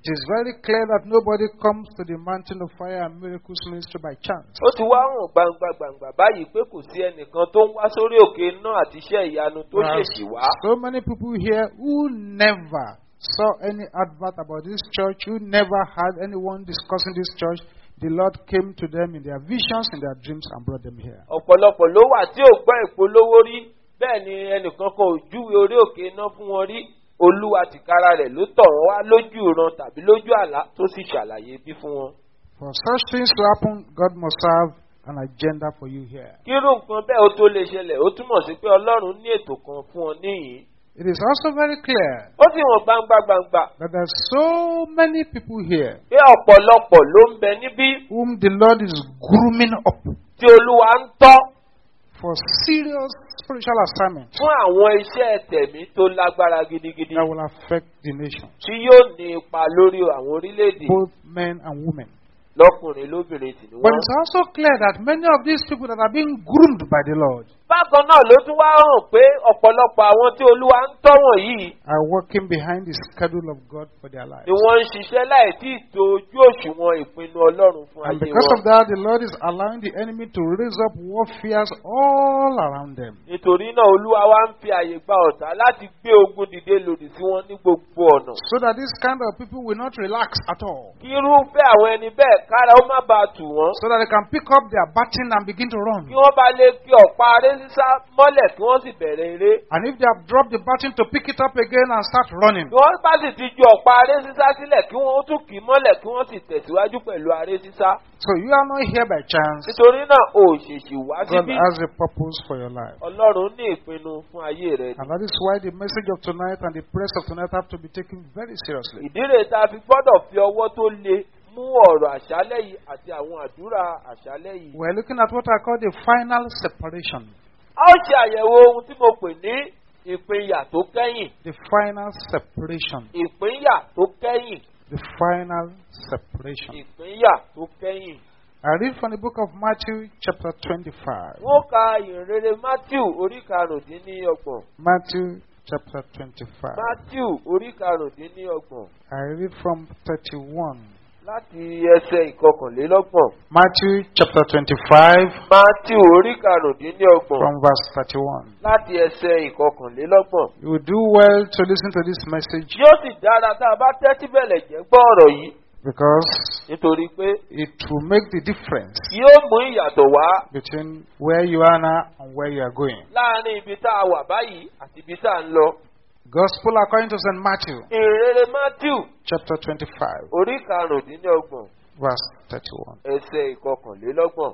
It is very clear that nobody comes to the mountain of fire and miracles ministry by chance. Ó ti wá hàn gbangba báyìí pé kò sí ẹnìkan tó ń wá sórí òkè náà àti iṣẹ́ ìyanu tó ṣèṣì wá. So many people here who never saw any advert about this church, who never had anyone discussing this church. The Lord came to them in their visions, in their dreams, and brought them here. Ọ̀pọ̀lọpọ̀ ló wà tí ò gbọ́ ìpolówó rí, bẹ́ẹ̀ ni ẹnìkan kan ò júwe orí òkè náà fún wọn rí. Olúwa tìkára rẹ̀ ló tọ̀ wọ́n wá lójú ìran tàbí lójú àlá tó sì ṣàlàyé bí fún wọn. For such things to happen, God must have an agenda for you here. Kírú nǹkan bẹ́ẹ̀ ó tó lè ṣẹlẹ̀, ó túmọ̀ sí pé Ọlọ́run ní ètò kan fún ọ níyìn. It is also very clear Ó sì hàn gbangba that there are so many people here pé ọ̀pọ̀lọpọ̀ ló ń bẹ níbí whom the Lord is grooming up tí Olúwa ń tọ́ for serious spiritual assignment fún àwọn iṣẹ́ tẹ̀mí tó lágbára gidigidi that will affect the nation, tí yóò ní ipa lórí àwọn orílẹ̀-èdè both men and women. lọ́kùnrin lóbìnrin tì ní But wọ́n. it's also clear that many of these people that are being groomed by the Lord Bákan náà ló tún wá hàn pé ọ̀pọ̀lọpọ̀ àwọn tí Olúwa ń tọ́ wọ̀nyí are working behind the schedule of God for their lives. ni wọ́n ń ṣiṣẹ́ láì tí ì tó ojú òṣùwọ̀n ìpinnu Ọlọ́run fún And ayé because wọn. of that, the Lord is allowing the enemy to raise up warfares all around them. Nítorí náà Olúwa wá ń fi àyè gba ọ̀tá láti gbé ogun dìde lòdì sí wọn ní gbogbo ọ̀nà. So that this kind of people will not relax at all. Kí irúfẹ́ àwọn ẹni bẹ́ẹ̀ kára ó má bàa tù wọ́n. So that they can pick up their baton and begin to run. Kí wọ́n bá lè fi ọ̀pá aré sísá mọ́lẹ̀ kí wọ́n sì bẹ̀rẹ̀ eré. And if they have dropped the baton, to pick it up again and start running. Kí wọ́n bá sì ti ju ọ̀pá aré sísá sílẹ̀ kí wọ́n tún kì í mọ́lẹ̀ kí wọ́n sì tẹ̀síwájú pẹ̀lú aré sísá. So you are not here by chance. Nítorí náà o ṣèṣì wá God síbí. has a purpose for your life. Ọlọ́run ní ìpinnu fún ayé rẹ. And that is why the message of tonight and the prayers of tonight have to be taken very seriously. Ìdí rèé tá a fi gbọ́dọ̀ fi ọwọ́ tó le mú ọ̀rọ̀ àṣálẹ́ yìí àti àwọn àdúrà àṣálẹ́ yìí. We are looking at what I call the final separation. A ó ṣe àyẹ̀wò ohun tí mo pè ní ìpínyà tó kẹ́yìn. The final separation. Ìpínyà tó kẹ́yìn. The final separation. Ìpínyà tó kẹ́yìn. I read from the book of Matthew chapter 25. Wọ́n ka ìrere Matthew orí karùndínlọ́gbọ̀n. Matthew chapter 25. Matthew orí karùndínlọ́gbọ̀n. I read from 31. Láti ẹsẹ̀ ìkọkànlélọ́gbọ̀n. Matthew chapter 25 Matthew orí karùndínlọ́gbọ̀n. from verse 31. Láti ẹsẹ̀ ìkọkànlélọ́gbọ̀n. You will do well to listen to this message Yóò sì dára tá a bá tẹ́tí bẹ̀lẹ̀ jẹ́ gbọ́ ọ̀rọ̀ yìí. because Nítorí pé it will make the difference yóò mú ìyàtọ̀ wá between where you are now and where you are going. láàrin ibi tá a wà báyìí àti ibi tá a ń lọ. Gospel according to St. Matthew Ìrere Matthew chapter 25 orí karùndínlọ́gbọ̀n verse 31. ẹsẹ̀ ìkọkànlélọ́gbọ̀n.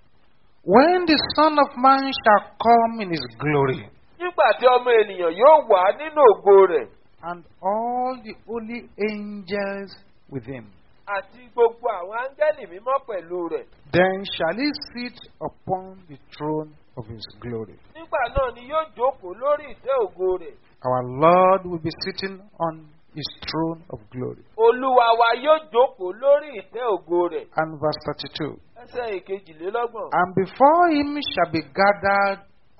When the Son of Man shall come in his glory, Nígbà tí ọmọ ènìyàn yóò wá nínú ògo rẹ̀ and all the holy angels with him, àti gbogbo àwọn áńgẹ́lì mímọ́ pẹ̀lú rẹ̀. then shall he sit upon the throne of his glory. Nígbà náà ni yóò jókòó lórí ìtẹ́ ògo rẹ̀. Our Lord will be sitting on his throne of glory. Olúwa wa yóò jókòó lórí ìtẹ́ ògo rẹ̀. And verse 32. Ẹsẹ̀ ìkejìlélọ́gbọ̀n. And before him shall be gathered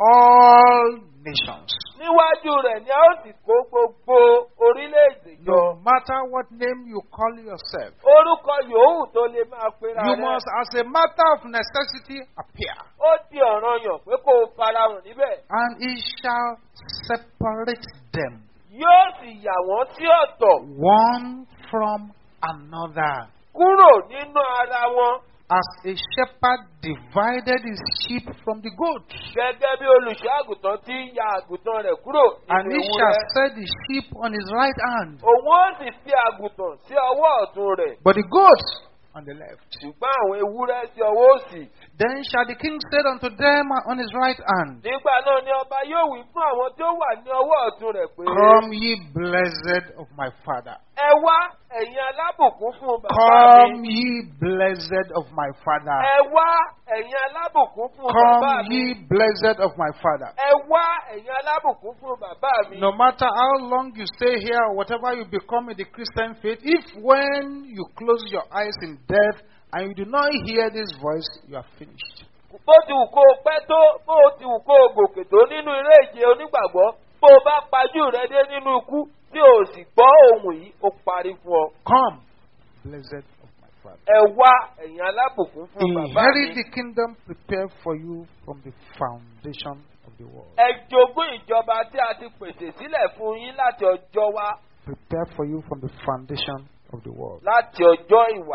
all nations, Níwájú rẹ̀ ni a ó sì kó gbogbo orílẹ̀-èdè jọ. no matter what name you call yourself. Orúkọ yòówù tó lè máa pera You rẹ̀. must, as a matter of necessity, appear. Ó di ọ̀ranyàn pé kó o farahàn níbẹ̀. And he shall separate them, Yóò sì yà wọ́n sí ọ̀tọ̀ one from another. kúrò nínú ara wọn. As a shepherd divided his sheep from the goat. Gẹ́gẹ́ bí olùṣọ́ àgùntàn ti ń ya àgùntàn rẹ̀ kúrò And nínú he shall ewúrẹ́. set the sheep on his right hand, Òun ó sì fi àgùntàn sí ọwọ́ ọ̀tún rẹ̀. but the goats on the left. Ṣùgbọ́n àwọn ewúrẹ́ sí ọwọ́ òsì. Then shall the king say unto them on his right hand, Nígbà náà ni ọba yóò wí fún àwọn tí ó wà ní ọwọ́ ọ̀tún rẹ̀ pé. Come ye blessed of my father. Ẹ wá ẹ̀yin alábùkún fún bàbá Come mi. ye blessed of my father. Ẹ wá ẹ̀yin alábùkún fún Come bàbá mi. ye blessed of my father. Ẹ wá ẹ̀yin alábùkún fún bàbá mi. No matter how long you stay here or whatever you become in the Christian faith, if when you close your eyes in death and you do not hear this voice, you are finished. Bó ti wù kó o pẹ́ tó, bó ti wù kó o gòkè tó nínú eré ìje onígbàgbọ́, bó o bá pajú rẹ dé nínú ikú, tí o sì gbọ́ ohùn yìí ó parí fún ọ. Come, blessed of my Father. ẹ wá ẹ̀yin alábùkún fún bàbá Inherit mi. the kingdom prepared for you from the foundation of the world. ẹ jogún ìjọba tí a ti pèsè sílẹ̀ fún yín láti ọjọ́ wá. Prepared for you from the foundation of the world. láti ọjọ́ ìwà.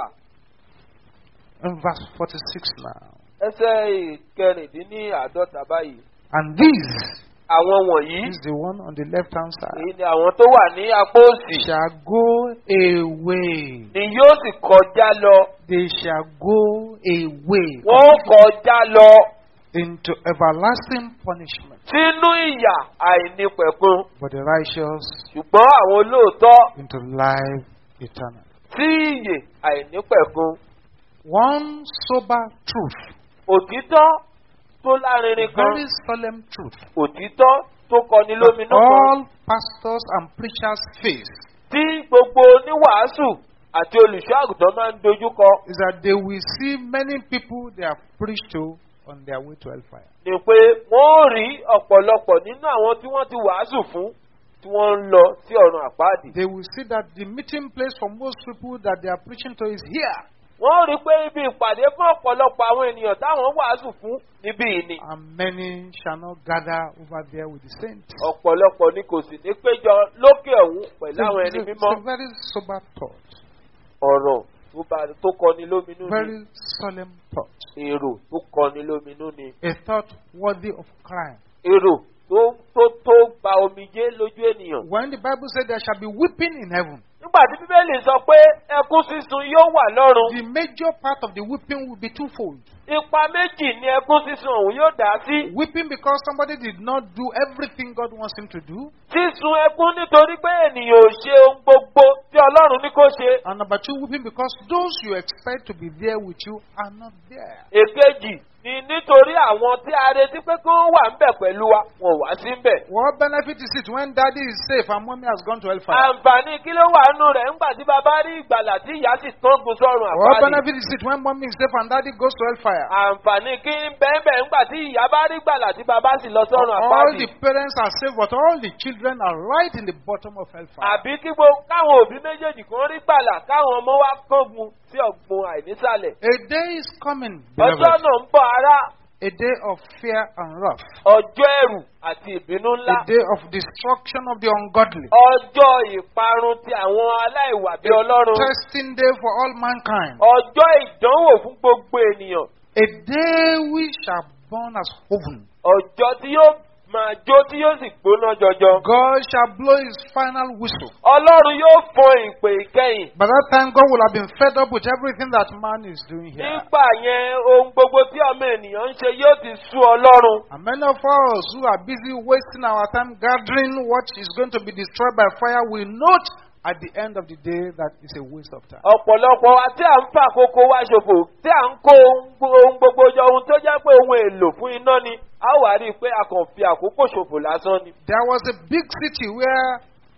In verse 46 now. ẹsẹ̀ ìkẹrìndínláàádọ́ta báyìí. And these, àwọn wọ̀nyí this is the one on the left hand side, èyí ni àwọn tó wà ní apá òsì shall go away. ni yóò sì kọjá lọ. They shall go away wọ́n kọjá lọ into everlasting punishment. sínú ìyà àìnípẹ̀kun. But the righteous ṣùgbọ́n àwọn olóòótọ́ into life eternal. sí ìyè àìnípẹ̀kun. One sober truth, òtítọ́ tó lárinrin kan. very solemn truth, òtítọ́ tó kọni that lóminú kan. all pastors and preachers face tí gbogbo oníwàásù àti olùṣọ́ àgùntàn máa ń dojúkọ. is that they will see many people they have preached to on their way to hellfire. ni pé wọ́n ó rí ọ̀pọ̀lọpọ̀ nínú àwọn tí wọ́n ti wàásù fún tí wọ́n ń lọ sí ọ̀run àpáàdì. They will see that the meeting place for most people that they are preaching to is here. wọ́n ó rí pé ibi ìpàdé fún ọ̀pọ̀lọpọ̀ àwọn ènìyàn táwọn wàásù fún níbí yìí ni. And many shall not gather over there with the saints. ọ̀pọ̀lọpọ̀ ni kò sì ní péjọ lókè ọ̀hún pẹ̀lú àwọn ẹni It's mímọ́. a very sober thought, ọ̀rọ̀ tó kọni lóminú ni. very solemn thought, èrò tó kọni lóminú ni. a thought worthy of crime. èrò tó gba omijé lójú ènìyàn. When the Bible said there shall be weeping in heaven, nígbà tí bíbélì sọ pé ẹkún sísun yóò wà lọ́run. the major part of the weeping will be twofold. ipa méjì ni ẹkún sísun ọ̀hún yóò dá sí. Weeping because somebody did not do everything God wants him to do. sísun ẹkún nítorí pé ènìyàn ò ṣe ohun gbogbo tí ọlọ́run ní kó ṣe. And number two, weeping because those you expect to be there with you are not there. èkejì ni nítorí àwọn tí a retí pé kí wọ́n wà ń bẹ̀ pẹ̀lú wa wọn ò wá sí ń bẹ̀. What benefit is it when daddy is safe and mommy has gone to hellfire? àǹfààní kí ló wà nínú rẹ̀ ńgbà tí bàbá rí ìgbàlà tí ìyá sì tán gun sọ́run What àpáàdì. benefit is it when mommy is safe and daddy goes to hellfire? àǹfààní kí ń bẹ́ẹ̀ ńgbà tí ìyá bá rí ìgbàlà tí bàbá sì lọ sọ́run All àpáàdì. the parents are safe, but all the children are right in the bottom of hellfire. àbí kí káwọn òbí méjèèjì kan rí gbàlà káwọn ọmọ wa kángun sí ọ̀gbun àìnísàlẹ̀. A day is coming, ọjọ́ beloved. náà ń bọ̀ ará. A day of fear and wrath. ọjọ́ ẹ̀rù àti ìbínú ńlá. A day of destruction of the ungodly. ọjọ́ ìparun ti àwọn aláìwà bí ọlọ́run. Testing day for all mankind. ọjọ́ ìdánwò fún gbogbo ènìyàn. A day we shall burn as oven. ọjọ́ tí yóò máa jó tí yóò sì gbóná jọjọ. God shall blow his final whistle. ọlọ́run yóò fọn ìpè ìkẹyìn. By that time, God will have been fed up with everything that man is doing here. nígbà yẹn ohun gbogbo tí ọmọ ènìyàn ń ṣe yóò ti sú ọlọ́run. And many of us who are busy wasting our time gathering what is going to be destroyed by fire will note at the end of the day that it's a waste of time. ọ̀pọ̀lọpọ̀ wa tí à ń fà àkókò wa ṣòfò tí à ń kó ohun gbogbo jọ ohun tó jẹ́ pé ohun èlò fún iná ni a ó wá rí i pé a kàn fi àkókò ṣòfò lásán ni. There was a big city where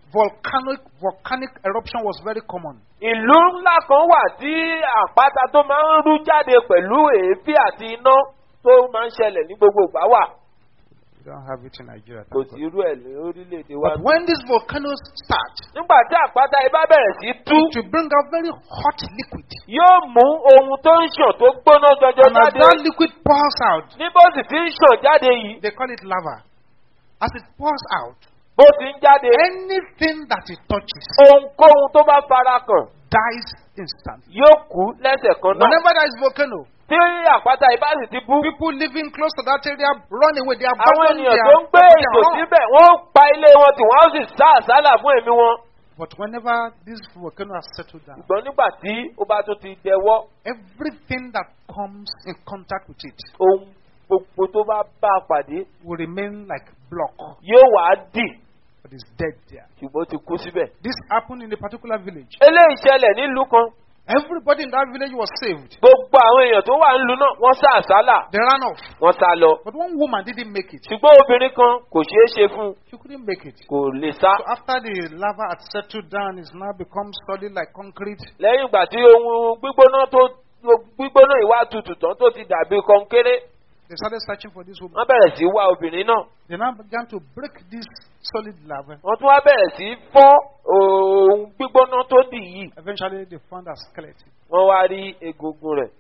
volcanic eruption was very common. ìlú ńlá kan wà tí àpáta tó máa ń rú jáde pẹ̀lú èéfín àti iná tó máa ń ṣẹlẹ̀ ní gbogbo ìgbà wà. We don't have it in Nigeria. kò sí irú ẹ̀ ní orílẹ̀-èdè wa. But when these volcanoes start, nígbà tí àpáta ibà bẹ̀rẹ̀ sí tú. to bring out very hot liquid. yóò mú ohun tó ń ṣàn tó gbóná jọjọ And as jáde. that liquid pours out, ní bó sì ti ń ṣàn jáde yìí. they call it lava. As it pours out, bó ti ń jáde. anything that it touches ohunkóhun tó bá fara kàn. dies instantly. yóò kú lẹ́sẹ̀ kan náà. Whenever there is volcano, tí àpáta ibà sì ti bú. people living close to that area run away. They àwọn abandon ènìyàn their tó ń gbé their ètò home. síbẹ̀ wọ́n pa ilé wọn tí wọ́n sì sá àsálà fún ẹ̀mí wọn. But whenever this volcano has settled down, ṣùgbọ́n nígbà tí ó bá tún ti dẹwọ́. everything that comes in contact with it ohun gbogbo tó bá bá a pàdé will remain like block, yóò wá dì but it's dead there. ṣùgbọ́n ó ti kú síbẹ̀. This happened in a particular village. eléyìí ṣẹlẹ̀ nílùú kan. Everybody in that village was saved. gbogbo àwọn èèyàn tó wà nílùú náà wọ́n sá àsálà. They ran off. wọ́n sá lọ. But one woman didn't make it. ṣùgbọ́n obìnrin kan kò ṣeé ṣe fún un. She couldn't make it. kò lè sá. So after the lava had settled down, it's now become solid like concrete. lẹ́yìn ìgbà tí ohun gbígbóná ìwà tutù tán tó ti dàbí kọnkéré. They started searching for this woman. wọ́n bẹ̀rẹ̀ sí wá obìnrin náà. They now began to break this solid lava. wọ́n tún wá bẹ̀rẹ̀ sí fọ́ ohun gbígbóná tó dì yìí. Eventually, they found a skeleton. wọ́n wá rí egungun rẹ̀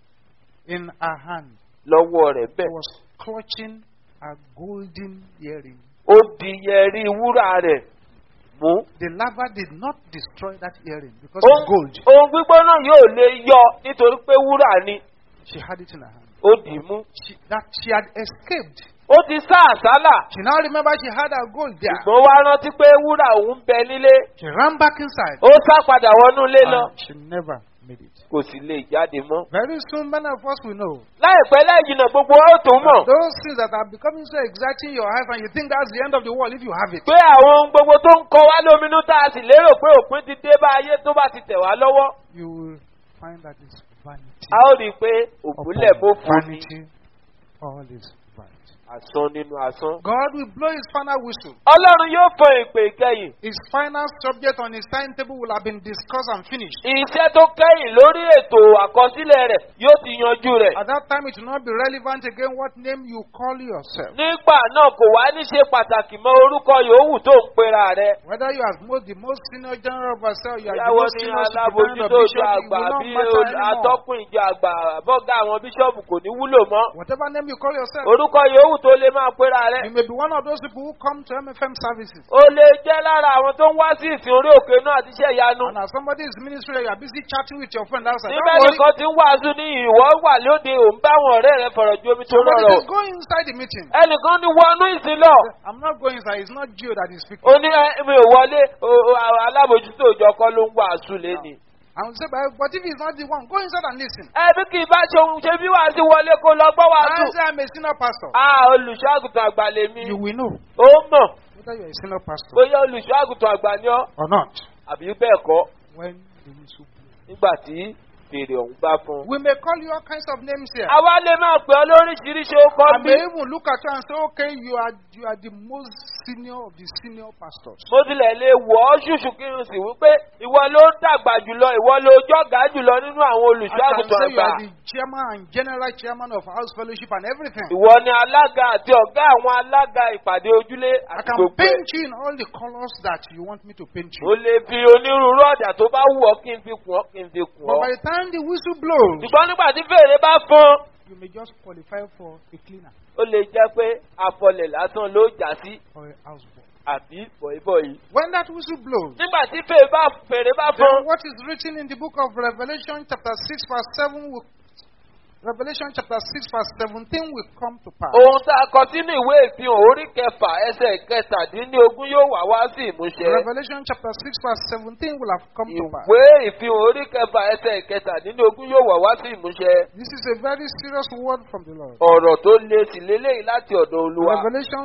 In her hand, lọ́wọ́ rẹ̀ she bẹ́ẹ̀. was clutching a golden earring. ó di yẹrí wúrà rẹ̀ mú. The lava did not destroy that earring because it's gold. ohun gbígbóná yóò lè yọ nítorí pé wúrà ni. She had it in her hand. ó dì í mú. That she had escaped. ó ti sá àsálà. She now remembered she had her gold there. ṣùgbọ́n wá rántí pé wúrà òun bẹ nílé. She ran back inside. ó sá padà wọnú ilé lọ. And she never made it. kò sì lè jáde mọ́. Very soon, many of us will know. láìpẹ́ láìjìnà gbogbo ó tó mọ̀. Those things that are becoming so exacting in your life, and you think that's the end of the world if you have it. pé àwọn ohun gbogbo tó ń kọ wá lóminú tá a sì lérò pé òpin ti dé bá ayé tó bá ti tẹ̀ wá lọ́wọ́. You will find that it's vanity. a ó rí i pé òbúlẹ̀ bó fún mi. Vanity, all is vanity. asán nínú asán. God will blow his final whistle. ọlọ́run yóò fọ ìpè ìkẹyìn. His final subject on his timetable will have been discussed and finished. iṣẹ́ tó kẹ́yìn lórí ètò àkọsílẹ̀ rẹ̀ yóò ti yanjú rẹ̀. At that time, it will not be relevant again what name you call yourself. nígbà náà kò wá ní ṣe pàtàkì mọ orúkọ yòówù tó ń pera rẹ̀. Whether you are the most senior general of ourselves, you are the ìyàwó most ni senior superintendent alábòjútó of ìjọ bishop, it àgbà will not bí matter anymore. atọ́kùn ìjọ àgbà bọ́gà àwọn bíṣọ́ọ̀bù kò ní wúlò mọ́. Whatever name you call yourself, orúkọ yòówù tó lè máa pera rẹ̀. you may be one of those people who come to MFM services. ó lè jẹ́ lára àwọn tó ń wá sí ìsìn orí òkè náà àti iṣẹ́ ìyanu. And as somebody is ministry, you are busy chatting with your friend outside. níbẹ̀ Don't worry. nìkan ti ń wàásù ní ìwọ wà lóde òun bá àwọn ọ̀rẹ́ rẹ̀ fọ̀rọ̀ ju omi tó Somebody rọrọ̀. is going inside the meeting. ẹnìkan ní wọnú ìsìn lọ. I'm not going inside. It's not Gio that is speaking. ó ní mi ò wọlé alábòjútó ìjọ kan ló ń wàásù lẹ́nìí. I will say, but if he's not the one, go inside and listen. ẹbí kì í bá ṣe ohun ṣe bí wàá sí wọlé kó lọ gbọ́ I wàásù. say I'm a senior pastor. olùṣọ́àgùtàn àgbà lèmi. You will know ó mọ̀ whether you're a senior pastor bóyá olùṣọ́àgùtàn àgbà ni ọ́ or not àbí bẹ́ẹ̀ kọ́ when the whistle blows. nígbà tí fèrè ọ̀hún bá fún un. We may call you all kinds of names here. àwa lè máa pè ọ́ lóríṣiríṣi ọkọ I bí. may even look at you and say, okay, you are the most senior of the senior pastors. mo tilẹ̀ lè wọ̀ ọ́ ṣùṣù kí n sì wípé ìwọ ló ń dàgbà jùlọ ìwọ ló jọ̀gá jùlọ nínú àwọn I can olùṣọ́àgùtàn say you àgbà. are the chairman and general chairman of house fellowship and everything. ìwọ ni alága àti ọ̀gá àwọn alága ìpàdé ojúlé I àti can gbogbo ẹ̀. paint you in all the colors that you want me to paint o you. lè fi onírúurú ọ̀dà tó bá wù ọ́ kí n fi kùn ọ́ kí n fi kùn But ọ́. by the time the whistle blows, ṣùgbọ́n nígbà tí fèrè bá fún you may just qualify for a cleaner ó lè jẹ́ pé afọlẹ̀ lásán ló jà sí or a houseboy. àbí bọ̀ìbọ̀ì. When that whistle blows, nígbà tí fèrè bá then fún what is written in the book of Revelation chapter 6 verse 7 will Revelation chapter 6 verse 17 will come to pass. ohun tá a kọ sínú ìwé ìfihàn orí kẹfà ẹsẹ̀ kẹtàdínlógún yóò wá sí ìmúṣẹ. Revelation chapter 6 verse 17 will have come to pass. ìwé ìfihàn orí kẹfà ẹsẹ̀ kẹtàdínlógún yóò wá sí ìmúṣẹ. This is a very serious word from the Lord. ọ̀rọ̀ tó le sí lélẹ́yìn láti ọ̀dọ̀ olúwa. Revelation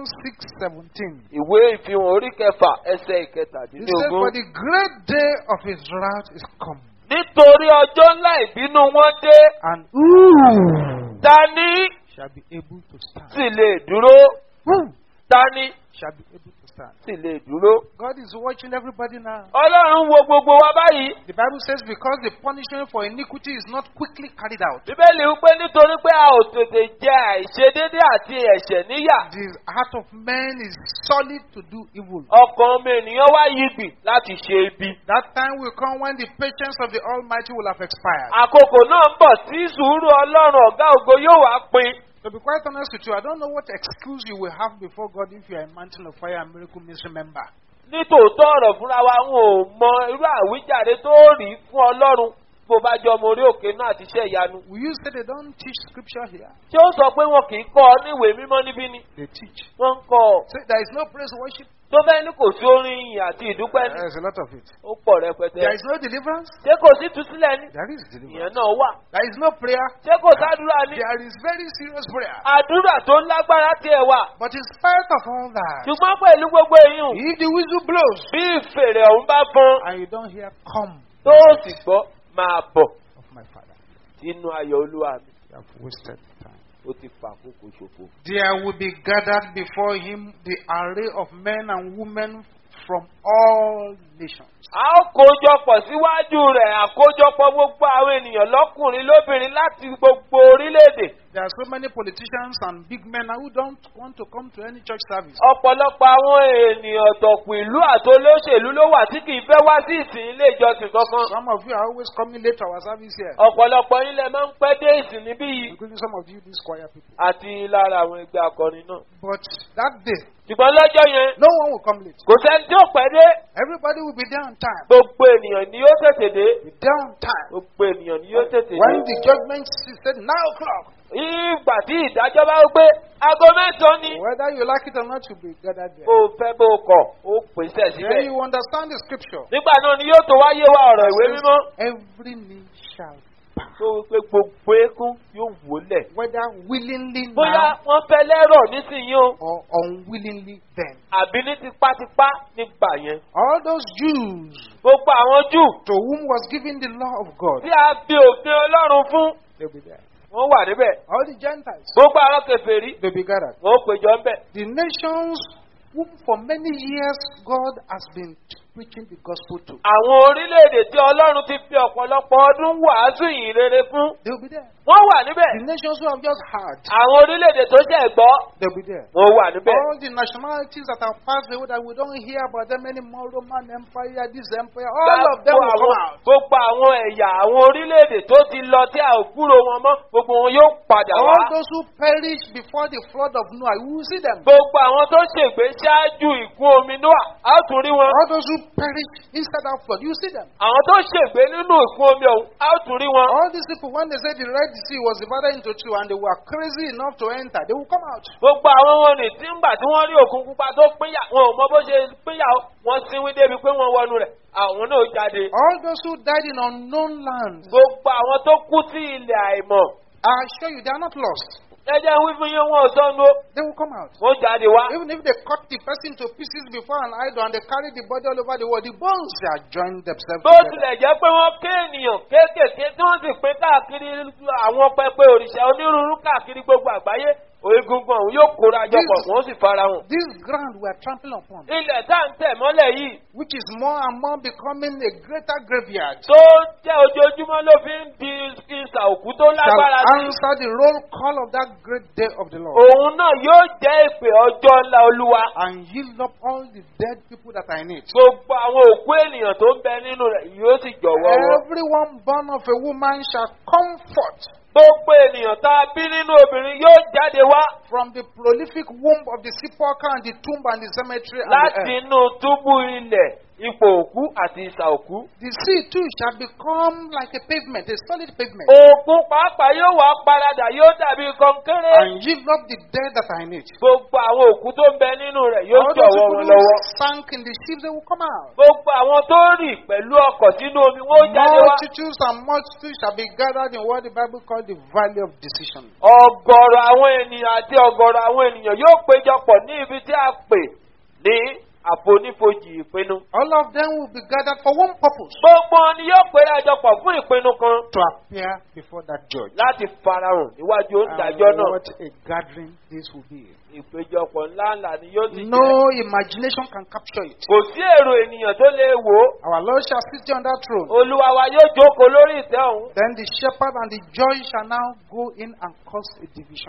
6:17. ìwé ìfihàn orí kẹfà ẹsẹ̀ He said, for kẹtàdínlógún. the great day of his wrath is come. nítorí ọjọ́ ńlá ìbínú wọn dé. And who tani shall be able to stand? sì lè dúró. Who tani shall be able to stand? sì lè dúró. God is watching everybody now. ọlọ́run wo gbogbo wa báyìí. The Bible says because the punishment for iniquity is not quickly carried out, bíbélì wípé nítorí pé a ò tètè jẹ àìṣedédé àti ẹ̀ṣẹ̀ níyà. the heart of man is solid to do evil. ọkàn ọmọ ènìyàn wá yigbì láti ṣe ibi. That time will come when the patience of the Almighty will have expired. àkókò náà ń bọ̀ tí sùúrù ọlọ́run ọ̀gá ògo yóò wá pin. To be quite honest with you, I don't know what excuse you will have before God if you are a Mountain of Fire and Miracle Ministry member. nítòótọ́ ọ̀rọ̀ fúnra wa wọn ò mọ irú àwíjàre tó rí fún ọlọ́run bó bá jọ ọmọ orí òkè náà àti iṣẹ́ ìyanu. Will you say they don't teach scripture here? ṣé ó sọ pé wọn kì í kọ́ ọ níwèé mímọ́ níbí ni. They teach. wọ́n ń kọ́ ọ. Say there is no praise worship. tó fẹ́ ní kò sí orin ìyìn àti ìdúpẹ́ ní. There is a lot of it. ó pọ̀ rẹpẹtẹ. There is no deliverance. ṣé kò sí túsílẹ̀ ní. There is deliverance. ìyẹn náà wà. There is no prayer. ṣé kò sádúrà ní. There is very serious prayer. àdúrà tó lágbára tiẹ̀ wà. But in spite of all that, ṣùgbọ́n pẹ̀lú gbogbo èyàn. if the whistle blows bí ìfèrè ọ̀hún bá fọn. and you don't hear come tó sì gbọ́ máa bọ̀ of my Father, sínú ayọ̀ olúwa mi. you have wasted time. ó ti fà àkókò ṣòfò. There will be gathered before him the array of men and women from all nations. A ó kójọpọ̀ síwájú rẹ̀ àkójọpọ̀ gbogbo àwọn ènìyàn lọ́kùnrin lóbìnrin láti gbogbo orílẹ̀-èdè. There are so many politicians and big men who don't want to come to any church service. Ọ̀pọ̀lọpọ̀ àwọn ènìyàn ọ̀tọ̀kùn ìlú àti olóṣèlú ló wà tí kì í fẹ́ wá sí ìsìn ilé ìjọsìn kankan. Some of you are always coming late to our service here, Ọ̀pọ̀lọpọ̀ yín lẹ máa ń pẹ́ dé ìsìn níbí yìí including some of you, these choir people. àti lára àwọn ẹgbẹ́ akọrin náà. But that day, Ṣùgbọ́n lọ́jọ́ yẹn no one will come late. kò sẹ́ni tí ó pẹ́ dé. Everybody will be there on time. Gbogbo ènìyàn ni yóò tètè dé. Be there on time. Gbogbo ènìyàn ni yóò tètè When dé. the judgment said 9 o'clock, Ìgbà tí ìdájọ́ bá wí pé aago mẹ́sàn-án ni. whether you like it or not, you'll be gathered there. Bó o fẹ́ bó o kọ̀, ó pèsè Then síbẹ̀. you understand the scripture. Nígbà náà ni yóò tó wáyé wá ọ̀rọ̀ ìwé mímọ́. Every knee shall bow, Tó wí pé gbogbo eékún yóò wólẹ̀. whether willingly Bóyá now wọ́n fẹ́ lẹ́rọ̀ nísìnyí o. or unwillingly then. Àbí ní tipátipá nígbà yẹn. All those Jews Gbogbo àwọn Júù to whom was given the law of God, tí a fi òfin Ọlọ́run fún, they'll be there. wọ́n wà níbẹ̀. All the Gentiles, Gbogbo àwọn kèfèrí, they'll be gathered. wọ́n péjọ ń bẹ̀. The nations whom for many years God has been preaching the gospel to, Àwọn orílẹ̀-èdè tí Ọlọ́run ti fi ọ̀pọ̀lọpọ̀ ọdún wàásù ìyìn rere fún, they'll be there. wọ́n wà níbẹ̀. The nations who have just heard, Àwọn orílẹ̀-èdè tó ṣẹ̀ gbọ́, they'll be there. wọ́n wà níbẹ̀. All the nationalities that have passed away that we don't hear about them anymore, Roman Empire, this empire, all of them will come out. Gbogbo àwọn ẹ̀yà àwọn orílẹ̀-èdè tó ti lọ tí a ò kúrò wọn mọ́, gbogbo wọn yóò padà wá. All those who perished before the flood of Noah, we will see them. Gbogbo àwọn tó ṣègbé ṣáájú ìkún omi Nóà, a ó tún rí wọn. All those who perished inside that flood, you will see them. Àwọn tó ṣègbé nínú ìkún omi ọ̀hún, a ó tún rí wọn. All these people, when they said the Red Sea was divided into two and they were crazy enough to enter, they will come out. Gbogbo àwọn wọn ní tí ń gbà tí wọ́n rí òkun pupa tó pínyà, wọn ò mọ bó ṣe pínyà ó, wọ́n sínwín débi pé wọ́n wọnú rẹ̀, àwọn náà jáde. All those who died in unknown lands, Gbogbo àwọn tó kú sí ilẹ̀ àìmọ̀, I assure you, they are not lost. ẹ jẹ́ wí fún yín wọn ò sọnù ó, They will come out. wọ́n jáde wá. Even if they cut the person to pieces before an idol and they carry the body all over the world, the bones are joined themselves Bó together. tilẹ̀ jẹ́ pé wọ́n ké ènìyàn kéékèèké tí wọ́n sì pín káàkiri àwọn pẹpẹ òrìṣà onírúurú káàkiri gbogbo àgbáyé, egungun ọ̀hún yóò kóra jọpọ̀, wọ́n sì fara hàn. This ground we are trampling upon, Ilẹ̀ tá à ń tẹ̀ mọ́lẹ̀ yìí which is more and more becoming a greater graveyard, tó jẹ́ ojoojúmọ́ ló fi ń di ìsà òkú tó shall lágbára sí. answer the roll call of that great day of the Lord Òun náà yóò jẹ́ ìpè ọjọ́ ńlá Olúwa. and yield up all the dead people that are in it. Gbogbo àwọn òkú ènìyàn tó ń bẹ nínú rẹ̀ yóò sì jọ̀wọ́ wọn. Everyone born of a woman shall come forth Gbogbo ènìyàn tá a bí nínú obìnrin yóò jáde wá from the prolific womb of the sepulchre and the tomb and the cemetery and the láti earth. inú túbú ilẹ̀, ipò òkú àti ìsà òkú. The sea too shall become like a pavement, a solid pavement, Òkun pàápàá yóò wá paradà yóò dàbí kọnkéré. and yield up the dead that are in it. Gbogbo àwọn òkú tó ń bẹ nínú rẹ̀ yóò All those jọ̀wọ́ people wọn who lọ́wọ́. sank in the ships, they will come out. Gbogbo àwọn tó rì pẹ̀lú ọkọ̀ sínú omi wọ́n ó jáde wá. Multitudes and multitudes shall be gathered in what the Bible called the valley of decision. Ọ̀gọ̀rọ̀ àwọn ènìyàn àti ọ̀gọ̀rọ̀ àwọn ènìyàn yóò péjọpọ̀ ní ibi tí a pè ní àfonífojì ìpinnu. All of them will be gathered for one purpose, Gbogbo wọn ni yóò péjọpọ̀ fún ìpinnu kan to appear before that judge. láti farahàn níwájú And onídàájọ́ náà. what a gathering this will be. Ìpéjọpọ̀ ńláńlá ni yóò sì No jẹ́. imagination can capture it. Kò sí èrò ènìyàn tó lè wò ó. Our Lord shall sit on that throne. Olúwa wa yóò jókòó lórí ìtẹ́ ọ̀hún. Then the shepherd and the judge shall now go in and cause a division.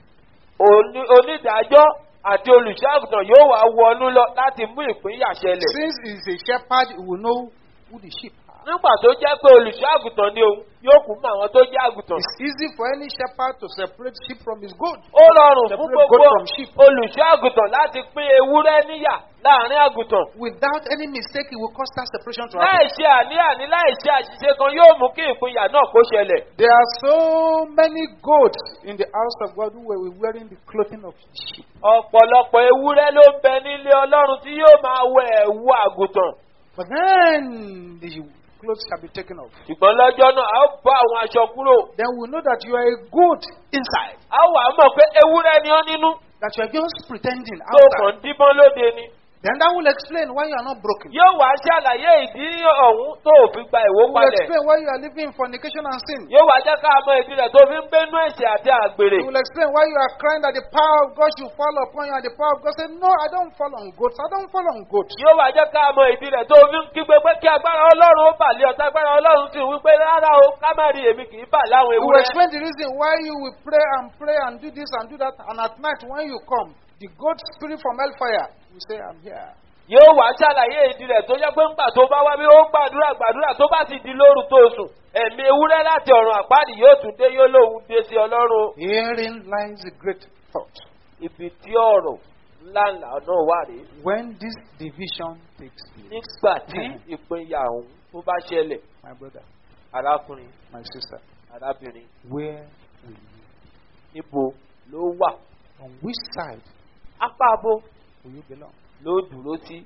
Onídàájọ́ àti olùṣọ́àgùtàn yóò wá wọnú lọ láti mú ìpínyà ṣẹlẹ̀. Since he is a shepherd, he will know who the sheep are. Nígbà tó jẹ́ pé olùṣọ́àgùtàn ni òun yóò kú mọ́ àwọn tó jẹ́ àgùtàn. It's easy for any shepherd to separate sheep from his goat. Ó rọrùn fún Separate gbogbo goat from sheep. olùṣọ́àgùtàn láti pín ewúrẹ́ níyà láàrin àgùtàn. Without any mistake, he will cause that separation to happen. Láì ṣe àní-àní láì ṣe àṣìṣe kan yóò mú kí ìpínyà náà kó ṣẹlẹ̀. There are so many goats in the house of God who were wearing the clothing of sheep. Ọ̀pọ̀lọpọ̀ ewúrẹ́ ló ń bẹ nílé Ọlọ́run tí yóò máa wẹ ẹ̀wù àgùntàn. But then the clothes shall be taken off. Ṣùgbọ́n lọ́jọ́ náà a ó bọ́ àwọn aṣọ kúrò. Then we know that you are a goat inside. A ó wà mọ̀ pé ewúrẹ́ ni ọ́ nínú. That you are just pretending Tó kàn outside. díbọ́n lóde ni. Then that will explain why you are not broken. Yóò wá ṣàlàyé ìdí ọ̀hún tó ò fi gba It will ìwópadẹ̀. explain why you are living in fornication and sin. Yóò wá jẹ́ ká mọ ìdí rẹ̀ tó fi ń gbénú ẹ̀ṣẹ̀ àti àgbèrè. It will explain why you are crying that the power of God should fall upon you, and the power of God say, no, I don't fall on goats. I don't fall on goats. Yóò wá jẹ́ ká mọ ìdí rẹ̀ tó fi ń kígbe pé kí agbára Ọlọ́run ó bà lé ọ̀tá agbára Ọlọ́run sì wí pé rárá o ká má rí èmi kì í bà láwọn It will ewúrẹ́. explain the reason why you will pray and do this and do that, and at night when you come, the goat spirit from hellfire will say, I'm here. Yóò wá ṣàlàyé ìdí rẹ̀ tó jẹ́ pé ńgbà tó bá wá bí ó gbàdúrà tó bá ti di lóru tó sùn. Ẹ̀mí ewúrẹ́ láti ọ̀run àpáàdì yóò tún dé yóò lóhun dé sí Ọlọ́run. Herein lies a great thought. Ibi tí ọ̀rọ̀ ńláńlá náà wà rèé. When this division takes place, Nígbà tí ìpínyà ọ̀hún tó bá ṣẹlẹ̀, my brother, arákùnrin, my sister, arábìnrin, where will you? níbo ló wà? On which side Apá abo will you belong? ló dúró sí.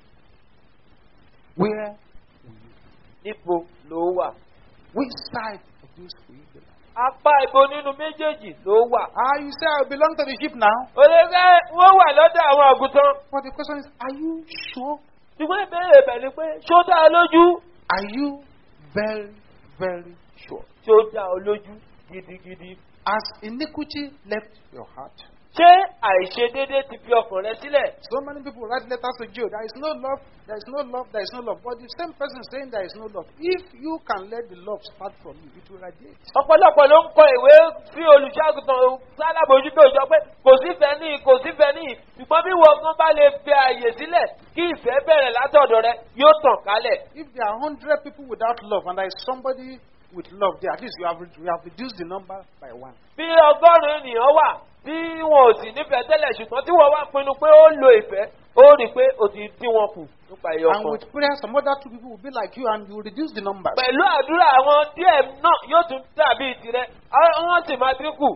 Where will you? Níbo ló wà? Which side of this will you belong? Apá ibo nínú méjèèjì ló wà. You say I belong to the sheep now. Olùkẹ́ wọ́n wà lọ́dọ̀ àwọn àgùntàn. But the question is, are you sure? Ṣùgbọ́n ìbéèrè bẹ̀ ni pé ṣó dá ọ lójú? Are you very, very sure? Ṣó dá ọ lójú gidigidi? Has iniquity left your heart? Ṣé àìṣedéédé ti fi ọkàn rẹ sílẹ̀? So many people write letters to Joe. There is no love, there is no love, there is no love. But the same person saying there is no love. If you can let the love start from you, it will radiate. Ọ̀pọ̀lọpọ̀ ló ń kọ ìwé sí olùṣàgùtàn sálábòjútó ìjọ pé kò sífẹ̀ẹ́ níyì kò sífẹ̀ẹ́ níyì. Ṣùgbọ́n bí wọ́n kan bá lè fi ààyè sílẹ̀ kí ìfẹ́ bẹ̀rẹ̀ látọ̀dọ̀ rẹ yóò tàn kálẹ̀. If there are 100 people without love and there is somebody with love there, at least you have reduced the number by one. Bí ọgọ́rùn-ún ènìyàn wà tí wọn ò sì nífẹ̀ẹ́ tẹ́lẹ̀ ṣùgbọ́n tí wọ́n wá pinnu pé ó lo ìfẹ́ ó rí i pé ó ti dín wọn kù nípa ẹyọ And kan. with prayer, some other two people will be like you and you will reduce the numbers. Pẹ̀lú àdúrà àwọn díẹ̀ náà yóò tún dàbí tirẹ̀ wọ́n sì máa dínkù.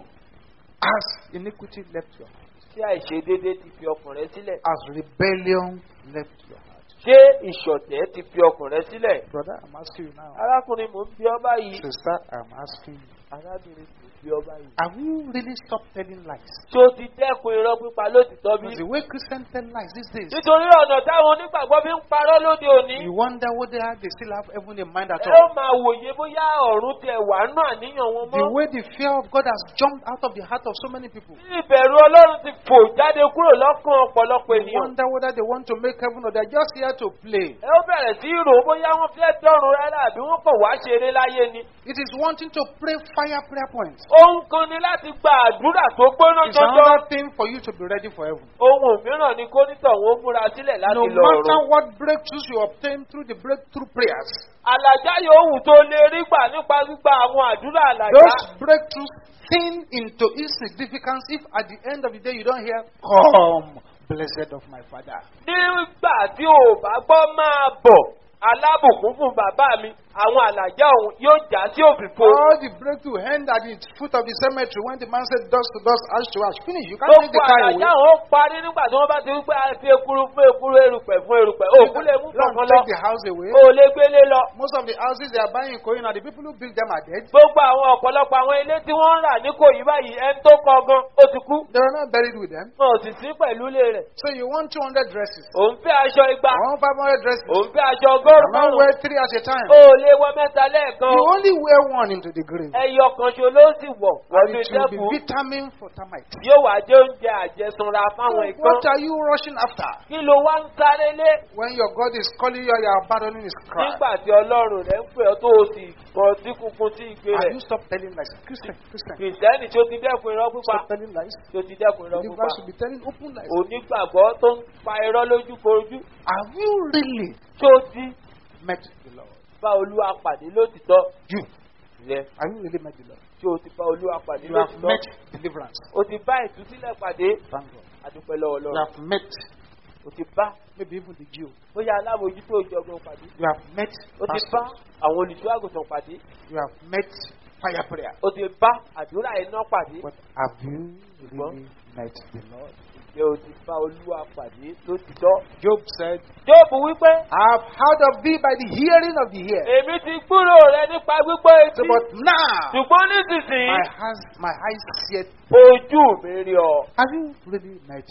Has iniquity left your heart? Ṣé àìṣedéédé ti fi ọkàn rẹ sílẹ̀? Has rebellion left your heart? Ṣé ìṣọ̀tẹ̀ ti fi ọkàn rẹ sílẹ̀? Brother, I'm asking you now. Arákùnrin mò ń bí ọ báyìí. Sister, I'm asking you. Arábìnrin mò ń bí ọ báyìí. Have you really stopped telling lies? Ṣé o ti dẹ́kun irọ́ pípa lótìtọ́ bí? Because the way Christians tell lies these days, Nítorí ọ̀nà táwọn onígbàgbọ́ fi ń parọ́ lóde òní. you wonder whether they still have heaven in mind at Ẹ ó all. máa wòye bóyá ọ̀run tẹ wà nù àníyàn wọn The mọ́. way the fear of God has jumped out of the heart of so many people. Bí ìbẹ̀rù Ọlọ́run ti fò jáde kúrò lọ́kàn ọ̀pọ̀lọpọ̀ You ènìyàn. wonder whether they want to make heaven or they're just here to play. Ẹ ó bẹ̀rẹ̀ sí rò ó bóyá wọ́n fẹ́ dọ́run rárá àbí wọ́n kàn wá ṣeré láyé ni. It is wanting to pray fire prayer points. Ohun kan ni láti gba àdúrà tó gbóná It's jọjọ. another thing for you to be ready for heaven. Ohun mìíràn ni kó nítọ̀ wọn múra sílẹ̀ No láti lọ matter ọ̀run. what breakthroughs you obtain through the breakthrough prayers, Àlàjá yòówù tó lè rí gbà nípa gbígba àwọn àdúrà àlàjá. those breakthroughs thin into insignificance if at the end of the day you don't hear, "Come, blessed of my Father." Nígbà tí ò bá gbọ́ máa bọ̀ alábùkún fún bàbá mi àwọn àlàjá òun yóò já sí òfìfo. All the breakthrough end at the foot of the cemetery when the man said dust to dust, ash to ash. Finish. You can't take the Gbogbo car àlàjá away. òun ó parí nígbà tí wọ́n bá ti wípé a fi ekuru fún ekuru erùpẹ̀ fún erùpẹ̀. Òkú lè mú You don't kankan lọ. take the house away. O lè gbélé lọ. Most of the houses they are buying in Korea now, the people who built them are dead. Gbogbo àwọn ọ̀pọ̀lọpọ̀ àwọn ilé tí wọ́n ń rà ní Kòyí báyìí ẹni tó kọ gan ó ti kú. They were not buried with them. Wọn ò sì sí pẹ̀lú ilé rẹ̀. So you want 200 dresses. Òun fẹ́ aṣọ igba. I want 500 dresses. Òun fẹ́ aṣọ I ọgọ́rùn-ún don't márùn-ún. wear 3 at a time. O lè wọ mẹ́ta lẹ́ẹ̀kan. You only wear one into the grave. Ẹyọ kan ṣo ló sì wọ̀ And wọ́n it ti will be dẹ́kun. vitamin for termites. Yóò wá jẹ́ oúnjẹ àjẹsùnra fáwọn ikán. What are you rushing after? Kí ló wá ń sáré lé? When your God is calling you, you are abandoning his cry. Nígbà tí Ọlọ́run rẹ̀ ń pè ọ́ tó o sì kàn sí kunkun sí ìgbé Have rẹ̀. you stopped telling lies? Christian. Kìrìsìtẹ́nì tí ó ti dẹ́kun irọ́ pípa. Stop telling lies. Tí ó ti dẹ́kun irọ́ pípa. Believers should be telling open lies. Onígbàgbọ́ tó ń pa irọ́ lójú korojú. Have you really Tí ó ti met the Lord? bá Olúwa pàdé lótìtọ́. You. Rẹ̀ Have you really met the Lord? tí ó ti bá Olúwa pàdé You have lótìtọ́. met deliverance. O ti bá ìtúsílẹ̀ pàdé. Thank God. Adúpẹ́ lọ́wọ́ You Ọlọ́run. have met O ti bá maybe even the Jew. bóyá alábòójútó ìjọba pàdé. You have met O ti bá pastors. àwọn olùṣọ́ àgùntàn pàdé. You have met fire prayer. O ti bá àdúrà iná pàdé. But have you really met the Lord? Ǹjẹ́ o ti bá Olúwa pàdé lótìtọ́? Job said, Jóòbù wípé. I have heard of thee by the hearing of the ear. Èmi ti gbúrò rẹ nípa gbígbọ́ So, etí. but now Ṣùgbọ́n nísinsìnyí my eyes see it. ojú mi rí ọ. Have you really met him?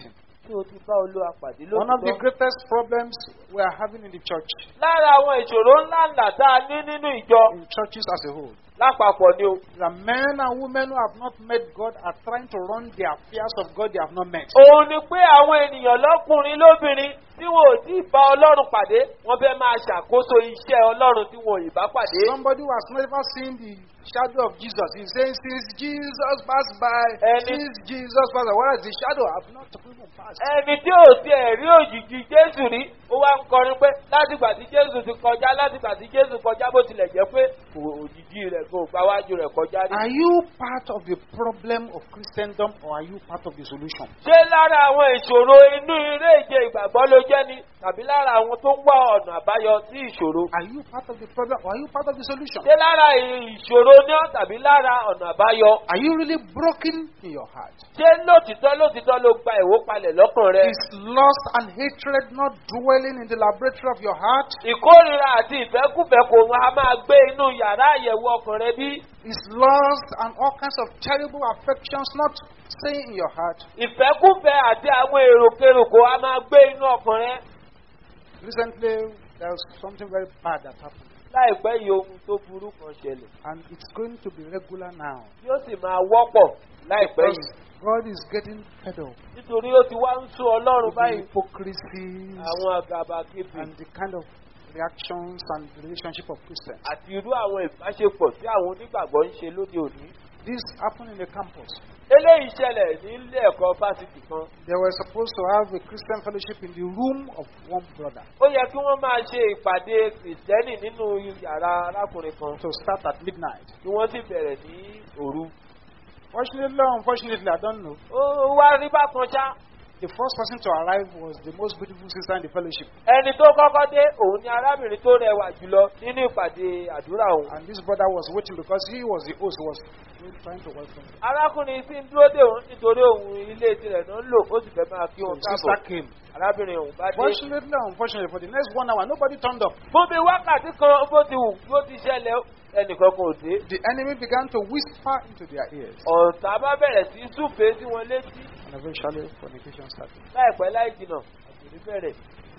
tí o ti bá Olúwa pàdé One of the lóòótọ́. greatest problems we are having in the church, Lára àwọn ìṣòro ńláńlá tá a ní nínú ìjọ in churches as a whole, lápapọ̀ ni o. that men and women who have not met God are trying to run the affairs of God they have not met. Òun ni pé àwọn ènìyàn lọ́kùnrin lóbìnrin tí wọn ò tí ì bá Ọlọ́run pàdé wọ́n fẹ́ máa ṣàkóso iṣẹ́ Ọlọ́run tí wọn ò ì bá pàdé. Somebody who has never seen the shadow of Jesus is saying, since Jesus passed by, since Jesus passed by, whereas the shadow have not even passed. Ẹni tí ò tiẹ̀ rí òjìji Jésù rí ó wá ń kọrin pé látìgbà tí Jésù ti kọjá látìgbà tí Jésù kọjá bó tilẹ̀ jẹ́ pé òjìji rẹ̀ kò gbáwájú rẹ̀ kọjá rí. Are you part of the problem of Christendom or are you part of the solution? Ṣé lára àwọn ìṣòro inú eré ìje ìgbàgbọ́ ló jẹ́ ni tàbí lára àwọn tó ń wá ọ̀nà àbáyọ sí ìṣòro? Are you part of the problem or are you part of the solution? Ṣé lára ìṣòro ní ọ́ tàbí lára ọ̀nà àbáyọ? Are you really broken in your heart? Ṣé lótìtọ́ ló gba ìwó palẹ̀ lọ́kàn rẹ? Is lust and hatred not dwelling in the laboratory of your heart? Ìkórìíra àti ìfẹ́kùfẹ́ kò wọ́n a máa gbé inú yàrá àyẹ̀wò ọkàn rẹ bí? Is lust and all kinds of terrible affections not staying in your heart? Ìfẹ́kùfẹ́ àti àwọn èròkèrò kò a máa gbé inú ọkàn rẹ. Recently, there was something very bad that happened. Láìpẹ́ yìí ohun tó burú kan ṣẹlẹ̀. And it's going to be regular now. Yóò sì máa wọ́pọ̀ láìpẹ́ Because yìí. God is getting fed up Nítorí ó ti wá ń sún Ọlọ́run with the báyìí. hypocrisy Àwọn àgàbàgebè and the kind of reactions and relationship of Christians. àti irú àwọn ìbáṣepọ̀ tí àwọn onígbàgbọ́ ń ṣe lóde òní. This happened in a campus. Eléyìí ṣẹlẹ̀ ní ilé ẹ̀kọ́ fásitì kan. They were supposed to have a Christian fellowship in the room of one brother Ó yẹ kí wọ́n máa ṣe ìpàdé kìrìsìtẹ́nì nínú yàrá arákùnrin kan. to start at midnight. Kí wọ́n sì bẹ̀rẹ̀ ní òru. Fortunately or unfortunately, I don't know. Ó wá rí bákan ṣá. The first person to arrive was the most beautiful sister in the fellowship. Ẹni tó kọ́kọ́ dé òun ni arábìnrin tó rẹwà jùlọ nínú ìpàdé àdúrà òun. And this brother was waiting because he was the host, was trying to welcome him. Arákùnrin sì ń dúró dè òun nítorí òun ilé tirẹ̀ náà ń lò ó sì fẹ́ máa kí So wọn the sister káàbọ̀. came. Arábìnrin òun bá dé. Fortunately or unfortunately, for the next 1 hour, nobody turned up. Fún bí wákàtí kan bó ti wù bó ti ṣẹlẹ̀ ẹnìkan kò dé. The enemy began to whisper into their ears. Ọ̀tá bá bẹ̀rẹ̀ sí súfèé sí wọn létí. And eventually, fornication started. Láìpẹ́ láì jìnà àgbèrè bẹ̀rẹ̀.